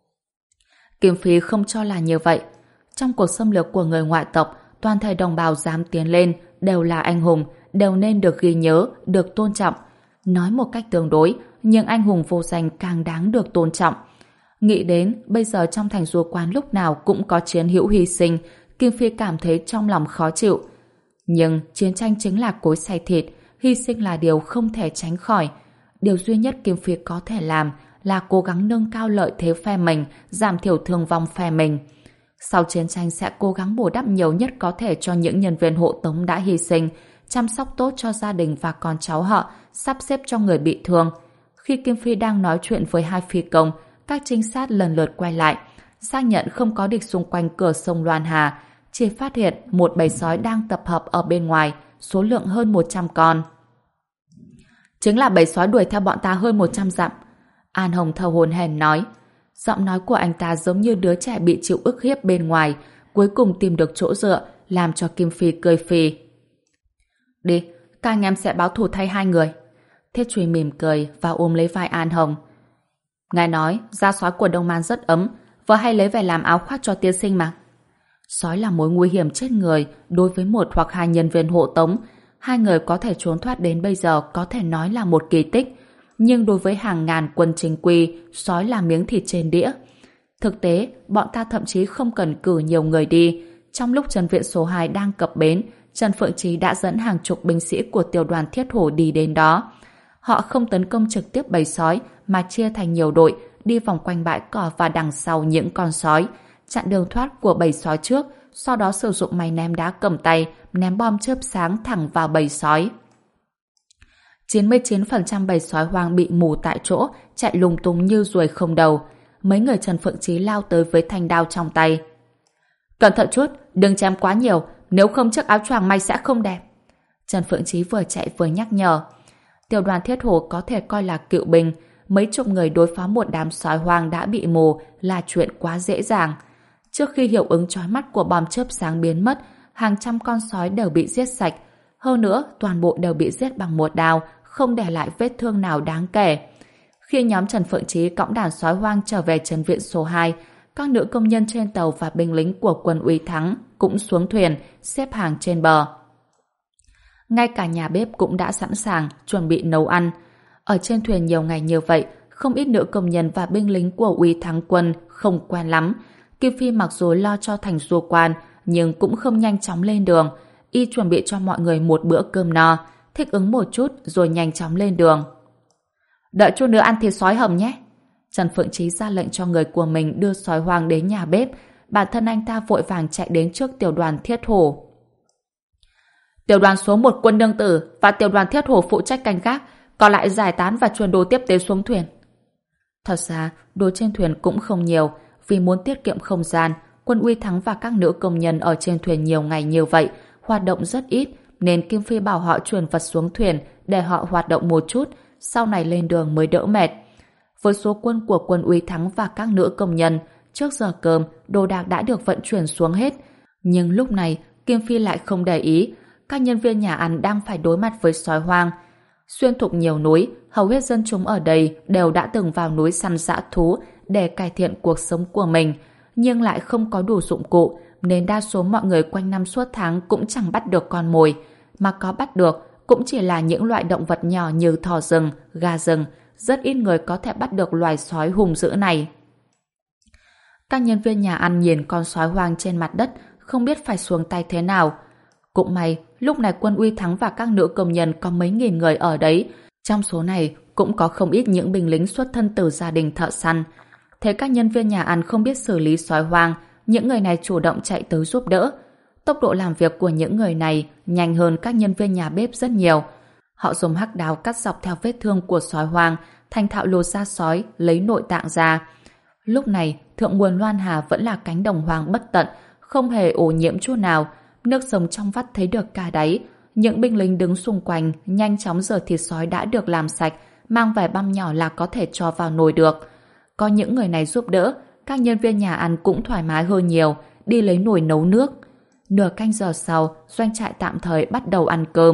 Kim Phi không cho là như vậy. Trong cuộc xâm lược của người ngoại tộc, toàn thể đồng bào dám tiến lên đều là anh hùng, đều nên được ghi nhớ, được tôn trọng. Nói một cách tương đối, nhưng anh hùng vô danh càng đáng được tôn trọng. Nghĩ đến bây giờ trong thành Du Quan lúc nào cũng có chiến hữu hy sinh, Kim Phi cảm thấy trong lòng khó chịu. Nhưng chiến tranh chính là cối xay thịt, hy sinh là điều không thể tránh khỏi. Điều duy nhất Kim Phi có thể làm là cố gắng nâng cao lợi thế phe mình, giảm thiểu thương vong phe mình. Sau chiến tranh sẽ cố gắng bù đắp nhiều nhất có thể cho những nhân viên hộ tống đã hy sinh, chăm sóc tốt cho gia đình và con cháu họ, sắp xếp cho người bị thương. Khi Kim Phi đang nói chuyện với hai phi công, các trinh sát lần lượt quay lại, xác nhận không có địch xung quanh cửa sông Loan Hà, chỉ phát hiện một bầy sói đang tập hợp ở bên ngoài, số lượng hơn một trăm con. Chính là bầy sói đuổi theo bọn ta hơn một trăm dặm. An Hồng thở hổn hển nói. Giọng nói của anh ta giống như đứa trẻ bị chịu ức hiếp bên ngoài, cuối cùng tìm được chỗ dựa, làm cho Kim Phi cười phì. Đi, các anh em sẽ báo thù thay hai người. Thiết Truy mỉm cười và ôm lấy vai An Hồng. Ngài nói, da sói của Đông Man rất ấm, vợ hay lấy về làm áo khoác cho tiên sinh mà. Sói là mối nguy hiểm chết người đối với một hoặc hai nhân viên hộ tống. Hai người có thể trốn thoát đến bây giờ có thể nói là một kỳ tích. Nhưng đối với hàng ngàn quân chính quy, sói là miếng thịt trên đĩa. Thực tế, bọn ta thậm chí không cần cử nhiều người đi. Trong lúc Trần Viện số hai đang cập bến, Trần Phượng Trí đã dẫn hàng chục binh sĩ của tiểu đoàn Thiết Hổ đi đến đó. Họ không tấn công trực tiếp bầy sói mà chia thành nhiều đội, đi vòng quanh bãi cỏ và đằng sau những con sói, chặn đường thoát của bầy sói trước, sau đó sử dụng máy ném đá cầm tay, ném bom chớp sáng thẳng vào bầy sói. chín mươi chín phần trăm bầy sói hoang bị mù tại chỗ, chạy lung tung như ruồi không đầu. Mấy người Trần Phượng Chí lao tới với thanh đao trong tay. Cẩn thận chút, đừng chém quá nhiều, nếu không chiếc áo choàng may sẽ không đẹp. Trần Phượng Chí vừa chạy vừa nhắc nhở. Tiểu đoàn Thiết Hổ có thể coi là cựu binh, mấy chục người đối phó một đám sói hoang đã bị mù là chuyện quá dễ dàng. Trước khi hiệu ứng chói mắt của bom chớp sáng biến mất, hàng trăm con sói đều bị giết sạch. Hơn nữa, toàn bộ đều bị giết bằng một đao, không để lại vết thương nào đáng kể. Khi nhóm Trần Phượng Chí cõng đàn sói hoang trở về trấn viện số hai, các nữ công nhân trên tàu và binh lính của quân Uy Thắng cũng xuống thuyền, xếp hàng trên bờ. Ngay cả nhà bếp cũng đã sẵn sàng, chuẩn bị nấu ăn. Ở trên thuyền nhiều ngày như vậy, không ít nữ công nhân và binh lính của Uy Thắng quân không quen lắm. Kim Phi mặc dù lo cho thành du quan, nhưng cũng không nhanh chóng lên đường. Y chuẩn bị cho mọi người một bữa cơm no, thích ứng một chút rồi nhanh chóng lên đường. Đợi chút nữa ăn thịt sói hầm nhé. Trần Phượng Chí ra lệnh cho người của mình đưa sói hoang đến nhà bếp. Bản thân anh ta vội vàng chạy đến trước tiểu đoàn Thiết Hổ. Tiểu đoàn số một quân nương tử và tiểu đoàn Thiết Hổ phụ trách canh gác, còn lại giải tán và chuyển đồ tiếp tế xuống thuyền. Thật ra, đồ trên thuyền cũng không nhiều, vì muốn tiết kiệm không gian, quân Uy Thắng và các nữ công nhân ở trên thuyền nhiều ngày như vậy, hoạt động rất ít, nên Kim Phi bảo họ chuyển vật xuống thuyền để họ hoạt động một chút, sau này lên đường mới đỡ mệt. Với số quân của quân Uy Thắng và các nữ công nhân, trước giờ cơm, đồ đạc đã được vận chuyển xuống hết. Nhưng lúc này, Kim Phi lại không để ý, các nhân viên nhà ăn đang phải đối mặt với sói hoang. Xuyên thục nhiều núi, hầu hết dân chúng ở đây đều đã từng vào núi săn dã thú để cải thiện cuộc sống của mình, nhưng lại không có đủ dụng cụ, nên đa số mọi người quanh năm suốt tháng cũng chẳng bắt được con mồi, mà có bắt được cũng chỉ là những loại động vật nhỏ như thỏ rừng, gà rừng, rất ít người có thể bắt được loài sói hung dữ này. Các nhân viên nhà ăn nhìn con sói hoang trên mặt đất, không biết phải xuống tay thế nào. Cũng may, lúc này quân Uy Thắng và các nữ công nhân có mấy nghìn người ở đấy. Trong số này, cũng có không ít những binh lính xuất thân từ gia đình thợ săn. Thấy các nhân viên nhà ăn không biết xử lý sói hoang, những người này chủ động chạy tới giúp đỡ. Tốc độ làm việc của những người này nhanh hơn các nhân viên nhà bếp rất nhiều. Họ dùng hắc đào cắt dọc theo vết thương của sói hoang, thành thạo lột da sói, lấy nội tạng ra. Lúc này, thượng nguồn Loan Hà vẫn là cánh đồng hoang bất tận, không hề ô nhiễm chút nào. Nước sông trong vắt thấy được cả đáy. Những binh lính đứng xung quanh nhanh chóng rửa thịt sói đã được làm sạch, mang vài băm nhỏ là có thể cho vào nồi được. Có những người này giúp đỡ, các nhân viên nhà ăn cũng thoải mái hơn nhiều, đi lấy nồi nấu nước. Nửa canh giờ sau, doanh trại tạm thời bắt đầu ăn cơm.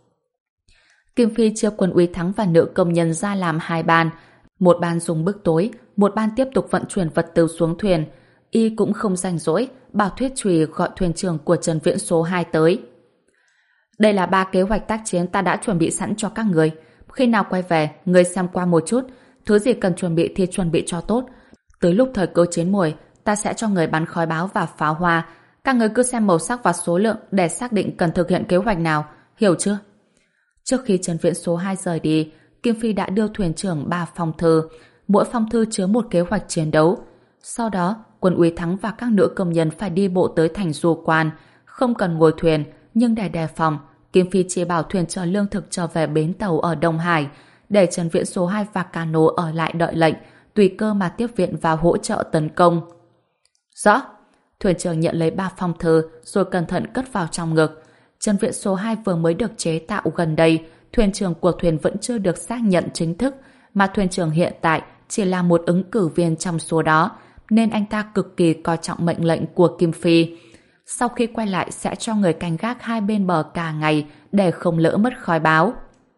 Kim Phi chia quân Uy Thắng và nữ công nhân ra làm hai ban. Một ban dùng bữa tối, một ban tiếp tục vận chuyển vật tư xuống thuyền. Y cũng không rảnh rỗi, bảo Thuyết Trùy gọi thuyền trưởng của Trần Viễn số hai tới. Đây là ba kế hoạch tác chiến ta đã chuẩn bị sẵn cho các người. Khi nào quay về, người xem qua một chút. Thứ gì cần chuẩn bị thì chuẩn bị cho tốt. Tới lúc thời cơ chiến mùi, ta sẽ cho người bắn khói báo và pháo hoa. Các người cứ xem màu sắc và số lượng để xác định cần thực hiện kế hoạch nào. Hiểu chưa? Trước khi Trần Viễn số hai rời đi, Kim Phi đã đưa thuyền trưởng ba phong thư. Mỗi phong thư chứa một kế hoạch chiến đấu. Sau đó, quân Uy Thắng và các nữ công nhân phải đi bộ tới thành Du Quan. Không cần ngồi thuyền, nhưng để đề phòng, Kim Phi chỉ bảo thuyền chở lương thực trở về bến tàu ở Đông Hải, để Trần Viễn số hai và cano ở lại đợi lệnh, tùy cơ mà tiếp viện và hỗ trợ tấn công. Rõ. Thuyền trưởng nhận lấy ba phong thư rồi cẩn thận cất vào trong ngực. Trần Viễn số hai vừa mới được chế tạo gần đây, thuyền trưởng của thuyền vẫn chưa được xác nhận chính thức, mà thuyền trưởng hiện tại chỉ là một ứng cử viên trong số đó, nên anh ta cực kỳ coi trọng mệnh lệnh của Kim Phi. Sau khi quay lại sẽ cho người canh gác hai bên bờ cả ngày để không lỡ mất khói báo.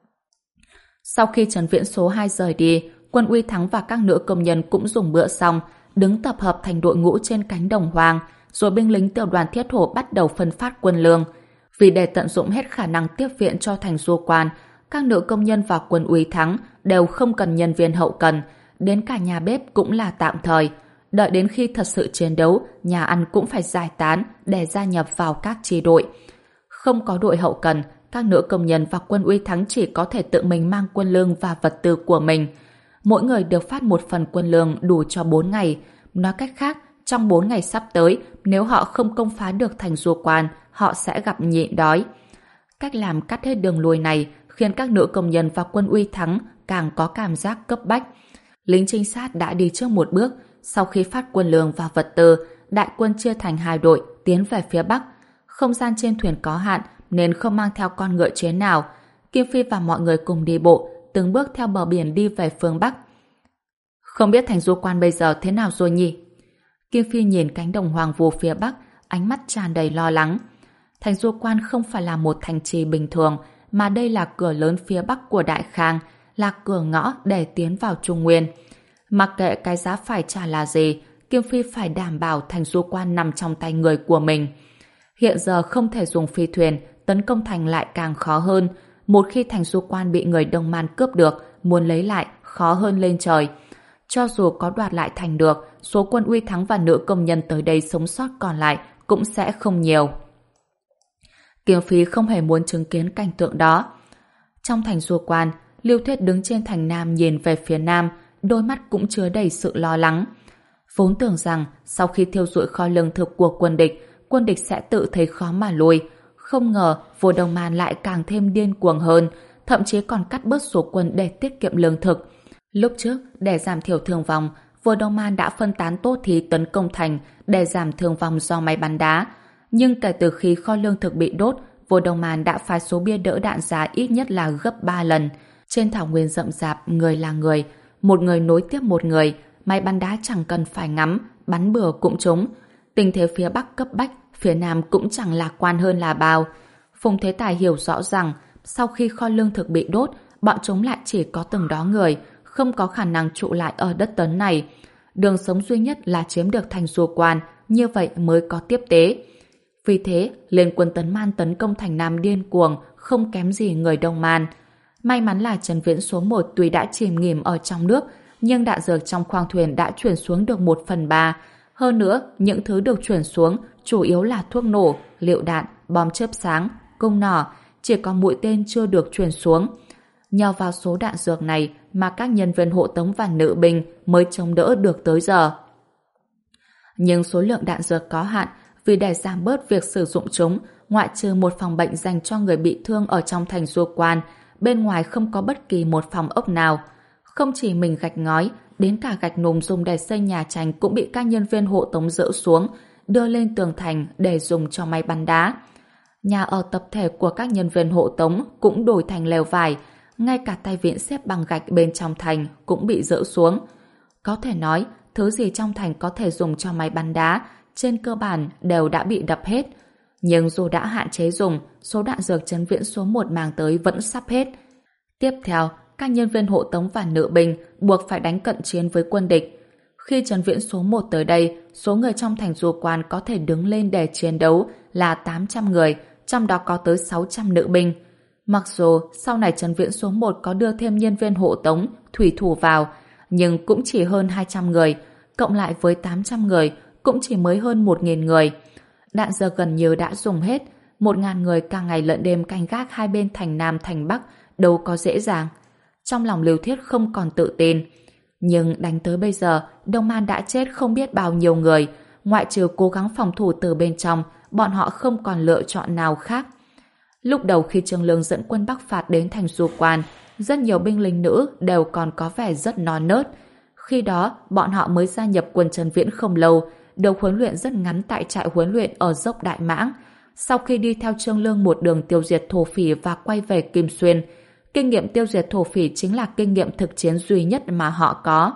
Sau khi Trần Viễn số hai rời đi, quân Uy Thắng và các nữ công nhân cũng dùng bữa xong, đứng tập hợp thành đội ngũ trên cánh đồng hoang, rồi binh lính tiểu đoàn Thiết Hổ bắt đầu phân phát quân lương. Vì để tận dụng hết khả năng tiếp viện cho thành Du Quan, các nữ công nhân và quân Uy Thắng đều không cần nhân viên hậu cần, đến cả nhà bếp cũng là tạm thời. Đợi đến khi thật sự chiến đấu, nhà ăn cũng phải giải tán để gia nhập vào các chi đội. Không có đội hậu cần, các nữ công nhân và quân Uy Thắng chỉ có thể tự mình mang quân lương và vật tư của mình. Mỗi người được phát một phần quân lương đủ cho bốn ngày. Nói cách khác, trong bốn ngày sắp tới, nếu họ không công phá được thành Du Quan, họ sẽ gặp nhịn đói. Cách làm cắt hết đường lui này khiến các nữ công nhân và quân Uy Thắng càng có cảm giác cấp bách. Lính trinh sát đã đi trước một bước, sau khi phát quân lương và vật tư, đại quân chia thành hai đội tiến về phía Bắc. Không gian trên thuyền có hạn nên không mang theo con ngựa chế nào. Kim Phi và mọi người cùng đi bộ, từng bước theo bờ biển đi về phương Bắc. Không biết thành Du Quan bây giờ thế nào rồi nhỉ? Kim Phi nhìn cánh đồng hoang vu phía Bắc, ánh mắt tràn đầy lo lắng. Thành Du Quan không phải là một thành trì bình thường, mà đây là cửa lớn phía Bắc của Đại Khang, là cửa ngõ để tiến vào Trung Nguyên. Mặc kệ cái giá phải trả là gì, Kim Phi phải đảm bảo thành Du Quan nằm trong tay người của mình. Hiện giờ không thể dùng phi thuyền, tấn công thành lại càng khó hơn. Một khi thành Du Quan bị người Đông Man cướp được, muốn lấy lại khó hơn lên trời. Cho dù có đoạt lại thành được, số quân Uy Thắng và nữ công nhân tới đây sống sót còn lại cũng sẽ không nhiều. Kim Phi không hề muốn chứng kiến cảnh tượng đó. Trong thành Du Quan, Lưu Thuyết đứng trên thành Nam nhìn về phía Nam, đôi mắt cũng chứa đầy sự lo lắng. Vốn tưởng rằng sau khi thiêu rụi kho lương thực của quân địch, quân địch sẽ tự thấy khó mà lui. Không ngờ vua Đông Man lại càng thêm điên cuồng hơn, thậm chí còn cắt bớt số quân để tiết kiệm lương thực. Lúc trước, để giảm thiểu thương vong, vua Đông Man đã phân tán Tốt Thí tấn công thành để giảm thương vong do máy bắn đá. Nhưng kể từ khi kho lương thực bị đốt, vua Đông Man đã phái số bia đỡ đạn giá ít nhất là gấp ba lần. Trên thảo nguyên rậm rạp, người là người, một người nối tiếp một người, máy bắn đá chẳng cần phải ngắm, bắn bừa cũng trúng. Tình thế phía Bắc cấp bách, phía Nam cũng chẳng lạc quan hơn là bao. Phùng Thế Tài hiểu rõ rằng sau khi kho lương thực bị đốt, bọn chúng lại chỉ có từng đó người, không có khả năng trụ lại ở đất Tấn này. Đường sống duy nhất là chiếm được thành Du Quan, như vậy mới có tiếp tế. Vì thế, liên quân Tấn Man tấn công thành Nam điên cuồng, không kém gì người Đông Man. May mắn là Trần Viễn số một tuy đã chìm nghỉm ở trong nước, nhưng đạn dược trong khoang thuyền đã chuyển xuống được một phần ba. Hơn nữa, những thứ được chuyển xuống chủ yếu là thuốc nổ, lựu đạn, bom chớp sáng, cung nỏ, chỉ có mũi tên chưa được chuyển xuống. Nhờ vào số đạn dược này mà các nhân viên hộ tống và nữ binh mới chống đỡ được tới giờ. Nhưng số lượng đạn dược có hạn, vì để giảm bớt việc sử dụng chúng, ngoại trừ một phòng bệnh dành cho người bị thương ở trong thành Du Quan, bên ngoài không có bất kỳ một phòng ốc nào. Không chỉ mình gạch ngói, đến cả gạch nùng dùng để xây nhà tranh cũng bị các nhân viên hộ tống dỡ xuống, đưa lên tường thành để dùng cho máy bắn đá. Nhà ở tập thể của các nhân viên hộ tống cũng đổi thành lều vải, ngay cả tay vịn xếp bằng gạch bên trong thành cũng bị dỡ xuống. Có thể nói, thứ gì trong thành có thể dùng cho máy bắn đá, trên cơ bản đều đã bị đập hết. Nhưng dù đã hạn chế dùng, số đạn dược Trấn Viễn số một mang tới vẫn sắp hết. Tiếp theo, các nhân viên hộ tống và nữ binh buộc phải đánh cận chiến với quân địch. Khi Trấn Viễn số một tới đây, số người trong thành Du Quan có thể đứng lên để chiến đấu là tám trăm người, trong đó có tới sáu trăm nữ binh. Mặc dù sau này Trấn Viễn số một có đưa thêm nhân viên hộ tống, thủy thủ vào, nhưng cũng chỉ hơn hai trăm người, cộng lại với tám trăm người cũng chỉ mới hơn một nghìn người. Đạn dược gần như đã dùng hết, một nghìn người cả ngày lẫn đêm canh gác hai bên thành Nam thành Bắc đâu có dễ dàng. Trong lòng Lưu Thiết không còn tự tin. Nhưng đánh tới bây giờ, Đông Man đã chết không biết bao nhiêu người, ngoại trừ cố gắng phòng thủ từ bên trong, bọn họ không còn lựa chọn nào khác. Lúc đầu khi Trương Lương dẫn quân Bắc phạt đến thành Du Quan, rất nhiều binh lính nữ đều còn có vẻ rất non nớt. Khi đó, bọn họ mới gia nhập quân Trần Viễn không lâu, được huấn luyện rất ngắn tại trại huấn luyện ở dốc Đại Mãng. Sau khi đi theo Trương Lương một đường tiêu diệt thổ phỉ và quay về Kim Xuyên, kinh nghiệm tiêu diệt thổ phỉ chính là kinh nghiệm thực chiến duy nhất mà họ có.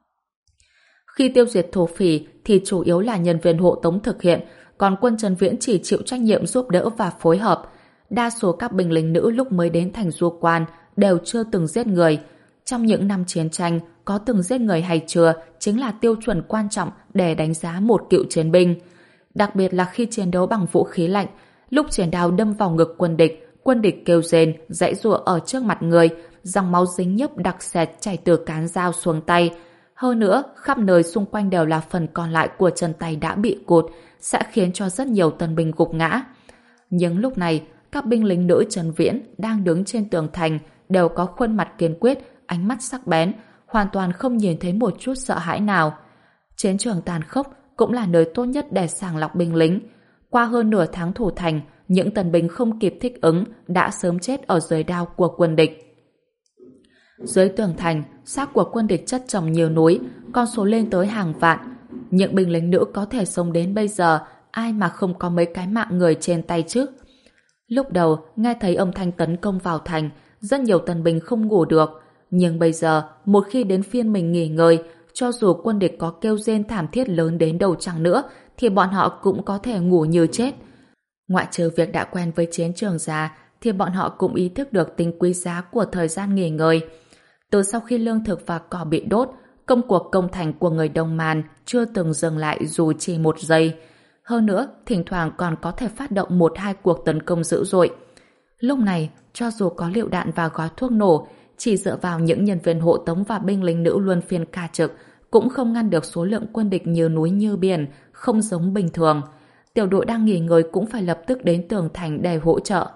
Khi tiêu diệt thổ phỉ thì chủ yếu là nhân viên hộ tống thực hiện, còn quân Trần Viễn chỉ chịu trách nhiệm giúp đỡ và phối hợp. Đa số các binh lính nữ lúc mới đến thành Du Quan đều chưa từng giết người. Trong những năm chiến tranh, có từng giết người hay chưa chính là tiêu chuẩn quan trọng để đánh giá một cựu chiến binh. Đặc biệt là khi chiến đấu bằng vũ khí lạnh, lúc chiến đao đâm vào ngực quân địch, quân địch kêu rên, giãy giụa ở trước mặt người, dòng máu dính nhớp đặc sệt chảy từ cán dao xuống tay. Hơn nữa, khắp nơi xung quanh đều là phần còn lại của chân tay đã bị cụt, sẽ khiến cho rất nhiều tân binh gục ngã. Nhưng lúc này, các binh lính nữ Trần Viễn đang đứng trên tường thành đều có khuôn mặt kiên quyết, ánh mắt sắc bén, hoàn toàn không nhìn thấy một chút sợ hãi nào. Chiến trường tàn khốc cũng là nơi tốt nhất để sàng lọc binh lính. Qua hơn nửa tháng thủ thành, những tân binh không kịp thích ứng đã sớm chết ở dưới đao của quân địch. Dưới tường thành, xác của quân địch chất chồng nhiều núi, con số lên tới hàng vạn. Những binh lính nữ có thể sống đến bây giờ, ai mà không có mấy cái mạng người trên tay chứ? Lúc đầu, nghe thấy âm thanh tấn công vào thành, rất nhiều tân binh không ngủ được. Nhưng bây giờ, một khi đến phiên mình nghỉ ngơi, cho dù quân địch có kêu rên thảm thiết lớn đến đâu chăng nữa, thì bọn họ cũng có thể ngủ như chết. Ngoại trừ việc đã quen với chiến trường già, thì bọn họ cũng ý thức được tính quý giá của thời gian nghỉ ngơi. Từ sau khi lương thực và cỏ bị đốt, công cuộc công thành của người Đông Man chưa từng dừng lại dù chỉ một giây. Hơn nữa, thỉnh thoảng còn có thể phát động một hai cuộc tấn công dữ dội. Lúc này, cho dù có lựu đạn và gói thuốc nổ, chỉ dựa vào những nhân viên hộ tống và binh lính nữ luân phiên ca trực, cũng không ngăn được số lượng quân địch như núi như biển, không giống bình thường. Tiểu đội đang nghỉ ngơi cũng phải lập tức đến tường thành để hỗ trợ.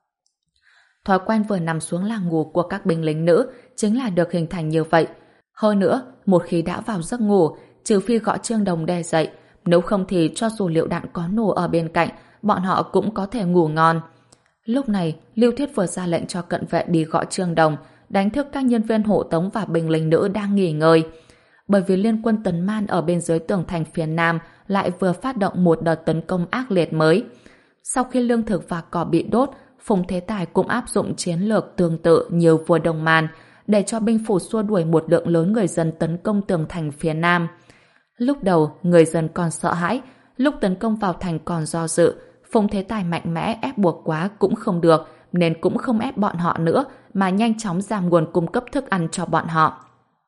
Thói quen vừa nằm xuống là ngủ của các binh lính nữ chính là được hình thành như vậy. Hơn nữa, một khi đã vào giấc ngủ, trừ phi gõ chuông đồng đè dậy, nếu không thì cho dù lựu đạn có nổ ở bên cạnh, bọn họ cũng có thể ngủ ngon. Lúc này, Lưu Thiết vừa ra lệnh cho cận vệ đi gõ chuông đồng, đánh thức các nhân viên hộ tống và binh lính nữ đang nghỉ ngơi. Bởi vì liên quân Tấn Man ở bên dưới tường thành phía Nam lại vừa phát động một đợt tấn công ác liệt mới. Sau khi lương thực và cỏ bị đốt, Phùng Thế Tài cũng áp dụng chiến lược tương tự như vua Đông Man để cho binh phủ xua đuổi một lượng lớn người dân tấn công tường thành phía Nam. Lúc đầu, người dân còn sợ hãi, lúc tấn công vào thành còn do dự, Phùng Thế Tài mạnh mẽ ép buộc quá cũng không được, nên cũng không ép bọn họ nữa, mà nhanh chóng giảm nguồn cung cấp thức ăn cho bọn họ.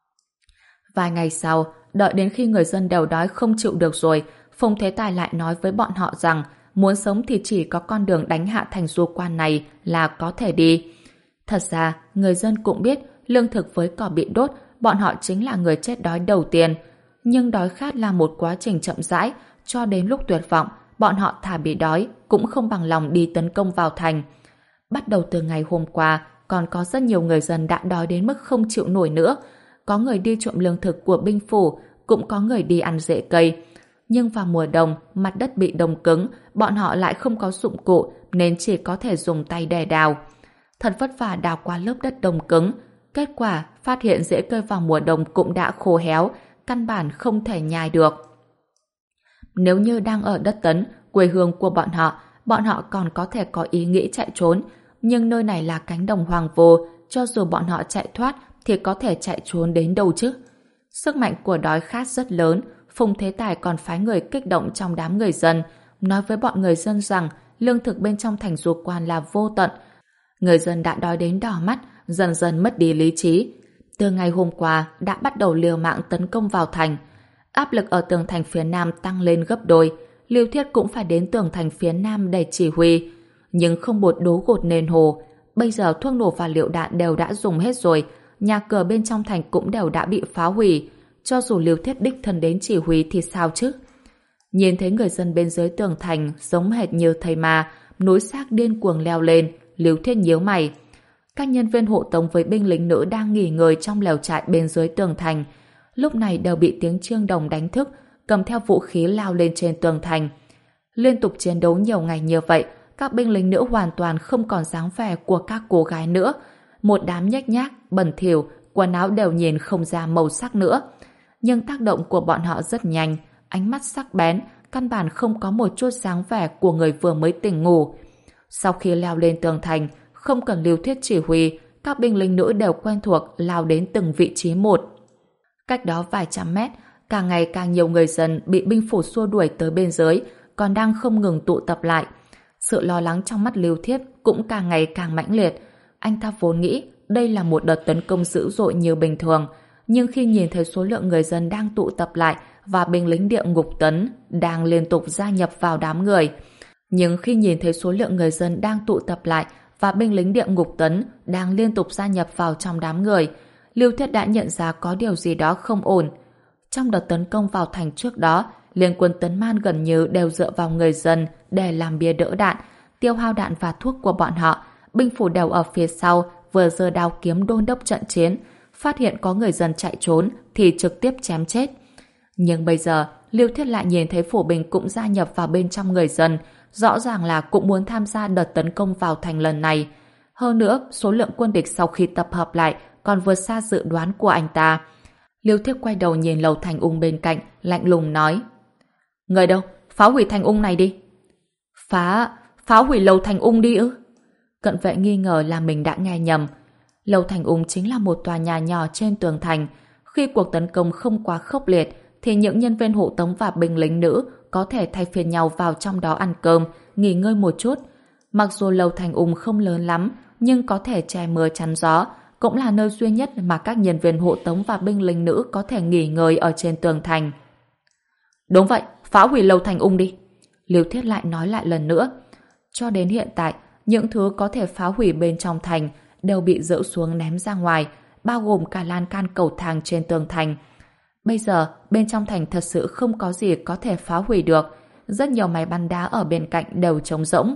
Vài ngày sau, đợi đến khi người dân đều đói không chịu được rồi, Phùng Thế Tài lại nói với bọn họ rằng muốn sống thì chỉ có con đường đánh hạ thành Du Quan này là có thể đi. Thật ra, người dân cũng biết lương thực với cỏ bị đốt, bọn họ chính là người chết đói đầu tiên. Nhưng đói khát là một quá trình chậm rãi, cho đến lúc tuyệt vọng, bọn họ thà bị đói cũng không bằng lòng đi tấn công vào thành. Bắt đầu từ ngày hôm qua, còn có rất nhiều người dân đã đói đến mức không chịu nổi nữa. Có người đi trộm lương thực của binh phủ, cũng có người đi ăn rễ cây. Nhưng vào mùa đông, mặt đất bị đông cứng, bọn họ lại không có dụng cụ nên chỉ có thể dùng tay đè đào. Thật vất vả đào qua lớp đất đông cứng. Kết quả, phát hiện rễ cây vào mùa đông cũng đã khô héo, căn bản không thể nhai được. Nếu như đang ở đất Tấn, quê hương của bọn họ, bọn họ còn có thể có ý nghĩ chạy trốn. Nhưng nơi này là cánh đồng hoang vô, cho dù bọn họ chạy thoát thì có thể chạy trốn đến đâu chứ? Sức mạnh của đói khát rất lớn, Phùng Thế Tài còn phái người kích động trong đám người dân, nói với bọn người dân rằng lương thực bên trong thành Du Quan là vô tận. Người dân đã đói đến đỏ mắt, dần dần mất đi lý trí. Từ ngày hôm qua đã bắt đầu liều mạng tấn công vào thành. Áp lực ở tường thành phía Nam tăng lên gấp đôi, Lưu Thiết cũng phải đến tường thành phía Nam để chỉ huy. Nhưng không một đố gột nền hồ. Bây giờ thuốc nổ và liệu đạn đều đã dùng hết rồi, nhà cửa bên trong thành cũng đều đã bị phá hủy. Cho dù Lưu Thiết đích thân đến chỉ huy thì sao chứ? Nhìn thấy người dân bên dưới tường thành giống hệt như thầy ma, núi xác điên cuồng leo lên, Lưu Thiết nhíu mày. Các nhân viên hộ tống với binh lính nữ đang nghỉ ngơi trong lều trại bên dưới tường thành, lúc này đều bị tiếng chiêng đồng đánh thức, cầm theo vũ khí lao lên trên tường thành. Liên tục chiến đấu nhiều ngày như vậy, các binh lính nữ hoàn toàn không còn dáng vẻ của các cô gái nữa. Một đám nhếch nhác, bẩn thỉu, quần áo đều nhìn không ra màu sắc nữa. Nhưng tác động của bọn họ rất nhanh, ánh mắt sắc bén, căn bản không có một chút dáng vẻ của người vừa mới tỉnh ngủ. Sau khi leo lên tường thành, không cần Lưu Thiết chỉ huy, các binh lính nữ đều quen thuộc lao đến từng vị trí một. Cách đó vài trăm mét, càng ngày càng nhiều người dân bị binh phủ xua đuổi tới bên dưới, còn đang không ngừng tụ tập lại. Sự lo lắng trong mắt Lưu Thiết cũng càng ngày càng mãnh liệt. Anh ta vốn nghĩ đây là một đợt tấn công dữ dội như bình thường, nhưng khi nhìn thấy số lượng người dân đang tụ tập lại và binh lính địa ngục Tấn đang liên tục gia nhập vào đám người, nhưng khi nhìn thấy số lượng người dân đang tụ tập lại và binh lính địa ngục Tấn đang liên tục gia nhập vào trong đám người, Lưu Thiết đã nhận ra có điều gì đó không ổn. Trong đợt tấn công vào thành trước đó, liên quân Tấn Man gần như đều dựa vào người dân để làm bia đỡ đạn, tiêu hao đạn và thuốc của bọn họ. Binh phủ đều ở phía sau, vừa giơ đao kiếm đôn đốc trận chiến, phát hiện có người dân chạy trốn thì trực tiếp chém chết. Nhưng bây giờ, Lưu Thiết lại nhìn thấy phủ binh cũng gia nhập vào bên trong người dân, rõ ràng là cũng muốn tham gia đợt tấn công vào thành lần này. Hơn nữa, số lượng quân địch sau khi tập hợp lại còn vượt xa dự đoán của anh ta. Liêu Thiết quay đầu nhìn Lầu Thành Ung bên cạnh, lạnh lùng nói: Người đâu? Phá hủy thành ung này đi. Phá... phá hủy Lầu Thành Ung đi ư? Cận vệ nghi ngờ là mình đã nghe nhầm. Lầu Thành Ung chính là một tòa nhà nhỏ trên tường thành. Khi cuộc tấn công không quá khốc liệt, thì những nhân viên hộ tống và binh lính nữ có thể thay phiên nhau vào trong đó ăn cơm, nghỉ ngơi một chút. Mặc dù Lầu Thành Ung không lớn lắm, nhưng có thể che mưa chắn gió, cũng là nơi duy nhất mà các nhân viên hộ tống và binh lính nữ có thể nghỉ ngơi ở trên tường thành. Đúng vậy, phá hủy Lầu Thành Ung đi. Liêu Thiết lại nói lại lần nữa. Cho đến hiện tại, những thứ có thể phá hủy bên trong thành đều bị dỡ xuống ném ra ngoài, bao gồm cả lan can cầu thang trên tường thành. Bây giờ, bên trong thành thật sự không có gì có thể phá hủy được. Rất nhiều máy bắn đá ở bên cạnh đều trống rỗng.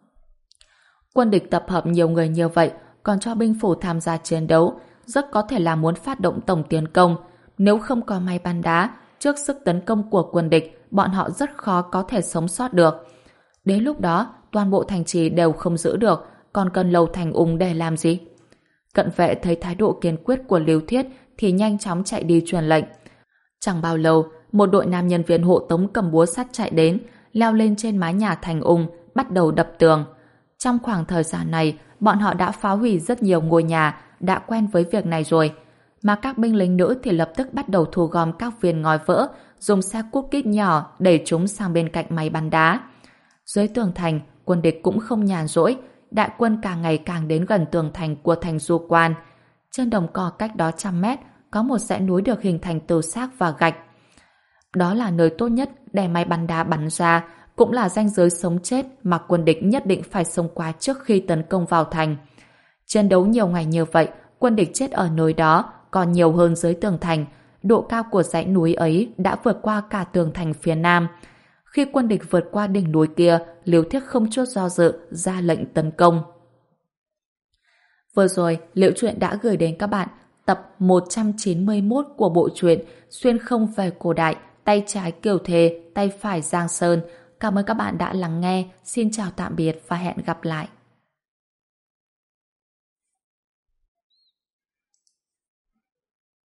Quân địch tập hợp nhiều người như vậy, còn cho binh phủ tham gia chiến đấu, rất có thể là muốn phát động tổng tiến công. Nếu không có máy bắn đá, trước sức tấn công của quân địch, bọn họ rất khó có thể sống sót được. Đến lúc đó, toàn bộ thành trì đều không giữ được, còn cần Lầu Thành Ung để làm gì? Cận vệ thấy thái độ kiên quyết của Liêu Thiết thì nhanh chóng chạy đi truyền lệnh. Chẳng bao lâu, một đội nam nhân viên hộ tống cầm búa sắt chạy đến, leo lên trên mái nhà Thành Ung, bắt đầu đập tường. Trong khoảng thời gian này, bọn họ đã phá hủy rất nhiều ngôi nhà, đã quen với việc này rồi. Mà các binh lính nữ thì lập tức bắt đầu thu gom các viên ngói vỡ, dùng xe cúp kít nhỏ đẩy chúng sang bên cạnh máy bắn đá. Dưới tường thành, quân địch cũng không nhàn rỗi, đại quân càng ngày càng đến gần tường thành của thành Du Quan. Trên đồng cỏ cách đó trăm mét, có một dãy núi được hình thành từ xác và gạch. Đó là nơi tốt nhất để máy bắn đá bắn ra, cũng là ranh giới sống chết mà quân địch nhất định phải xông qua trước khi tấn công vào thành. Chiến đấu nhiều ngày như vậy, quân địch chết ở nơi đó còn nhiều hơn dưới tường thành. Độ cao của dãy núi ấy đã vượt qua cả tường thành phía nam. Khi quân địch vượt qua đỉnh núi kia, Liêu Thiết không chút do dự ra lệnh tấn công. Vừa rồi, Liễu Truyện đã gửi đến các bạn tập một trăm chín mươi mốt của bộ truyện Xuyên không về cổ đại, tay trái Kiều Thề, tay phải Giang Sơn. Cảm ơn các bạn đã lắng nghe. Xin chào tạm biệt và hẹn gặp lại.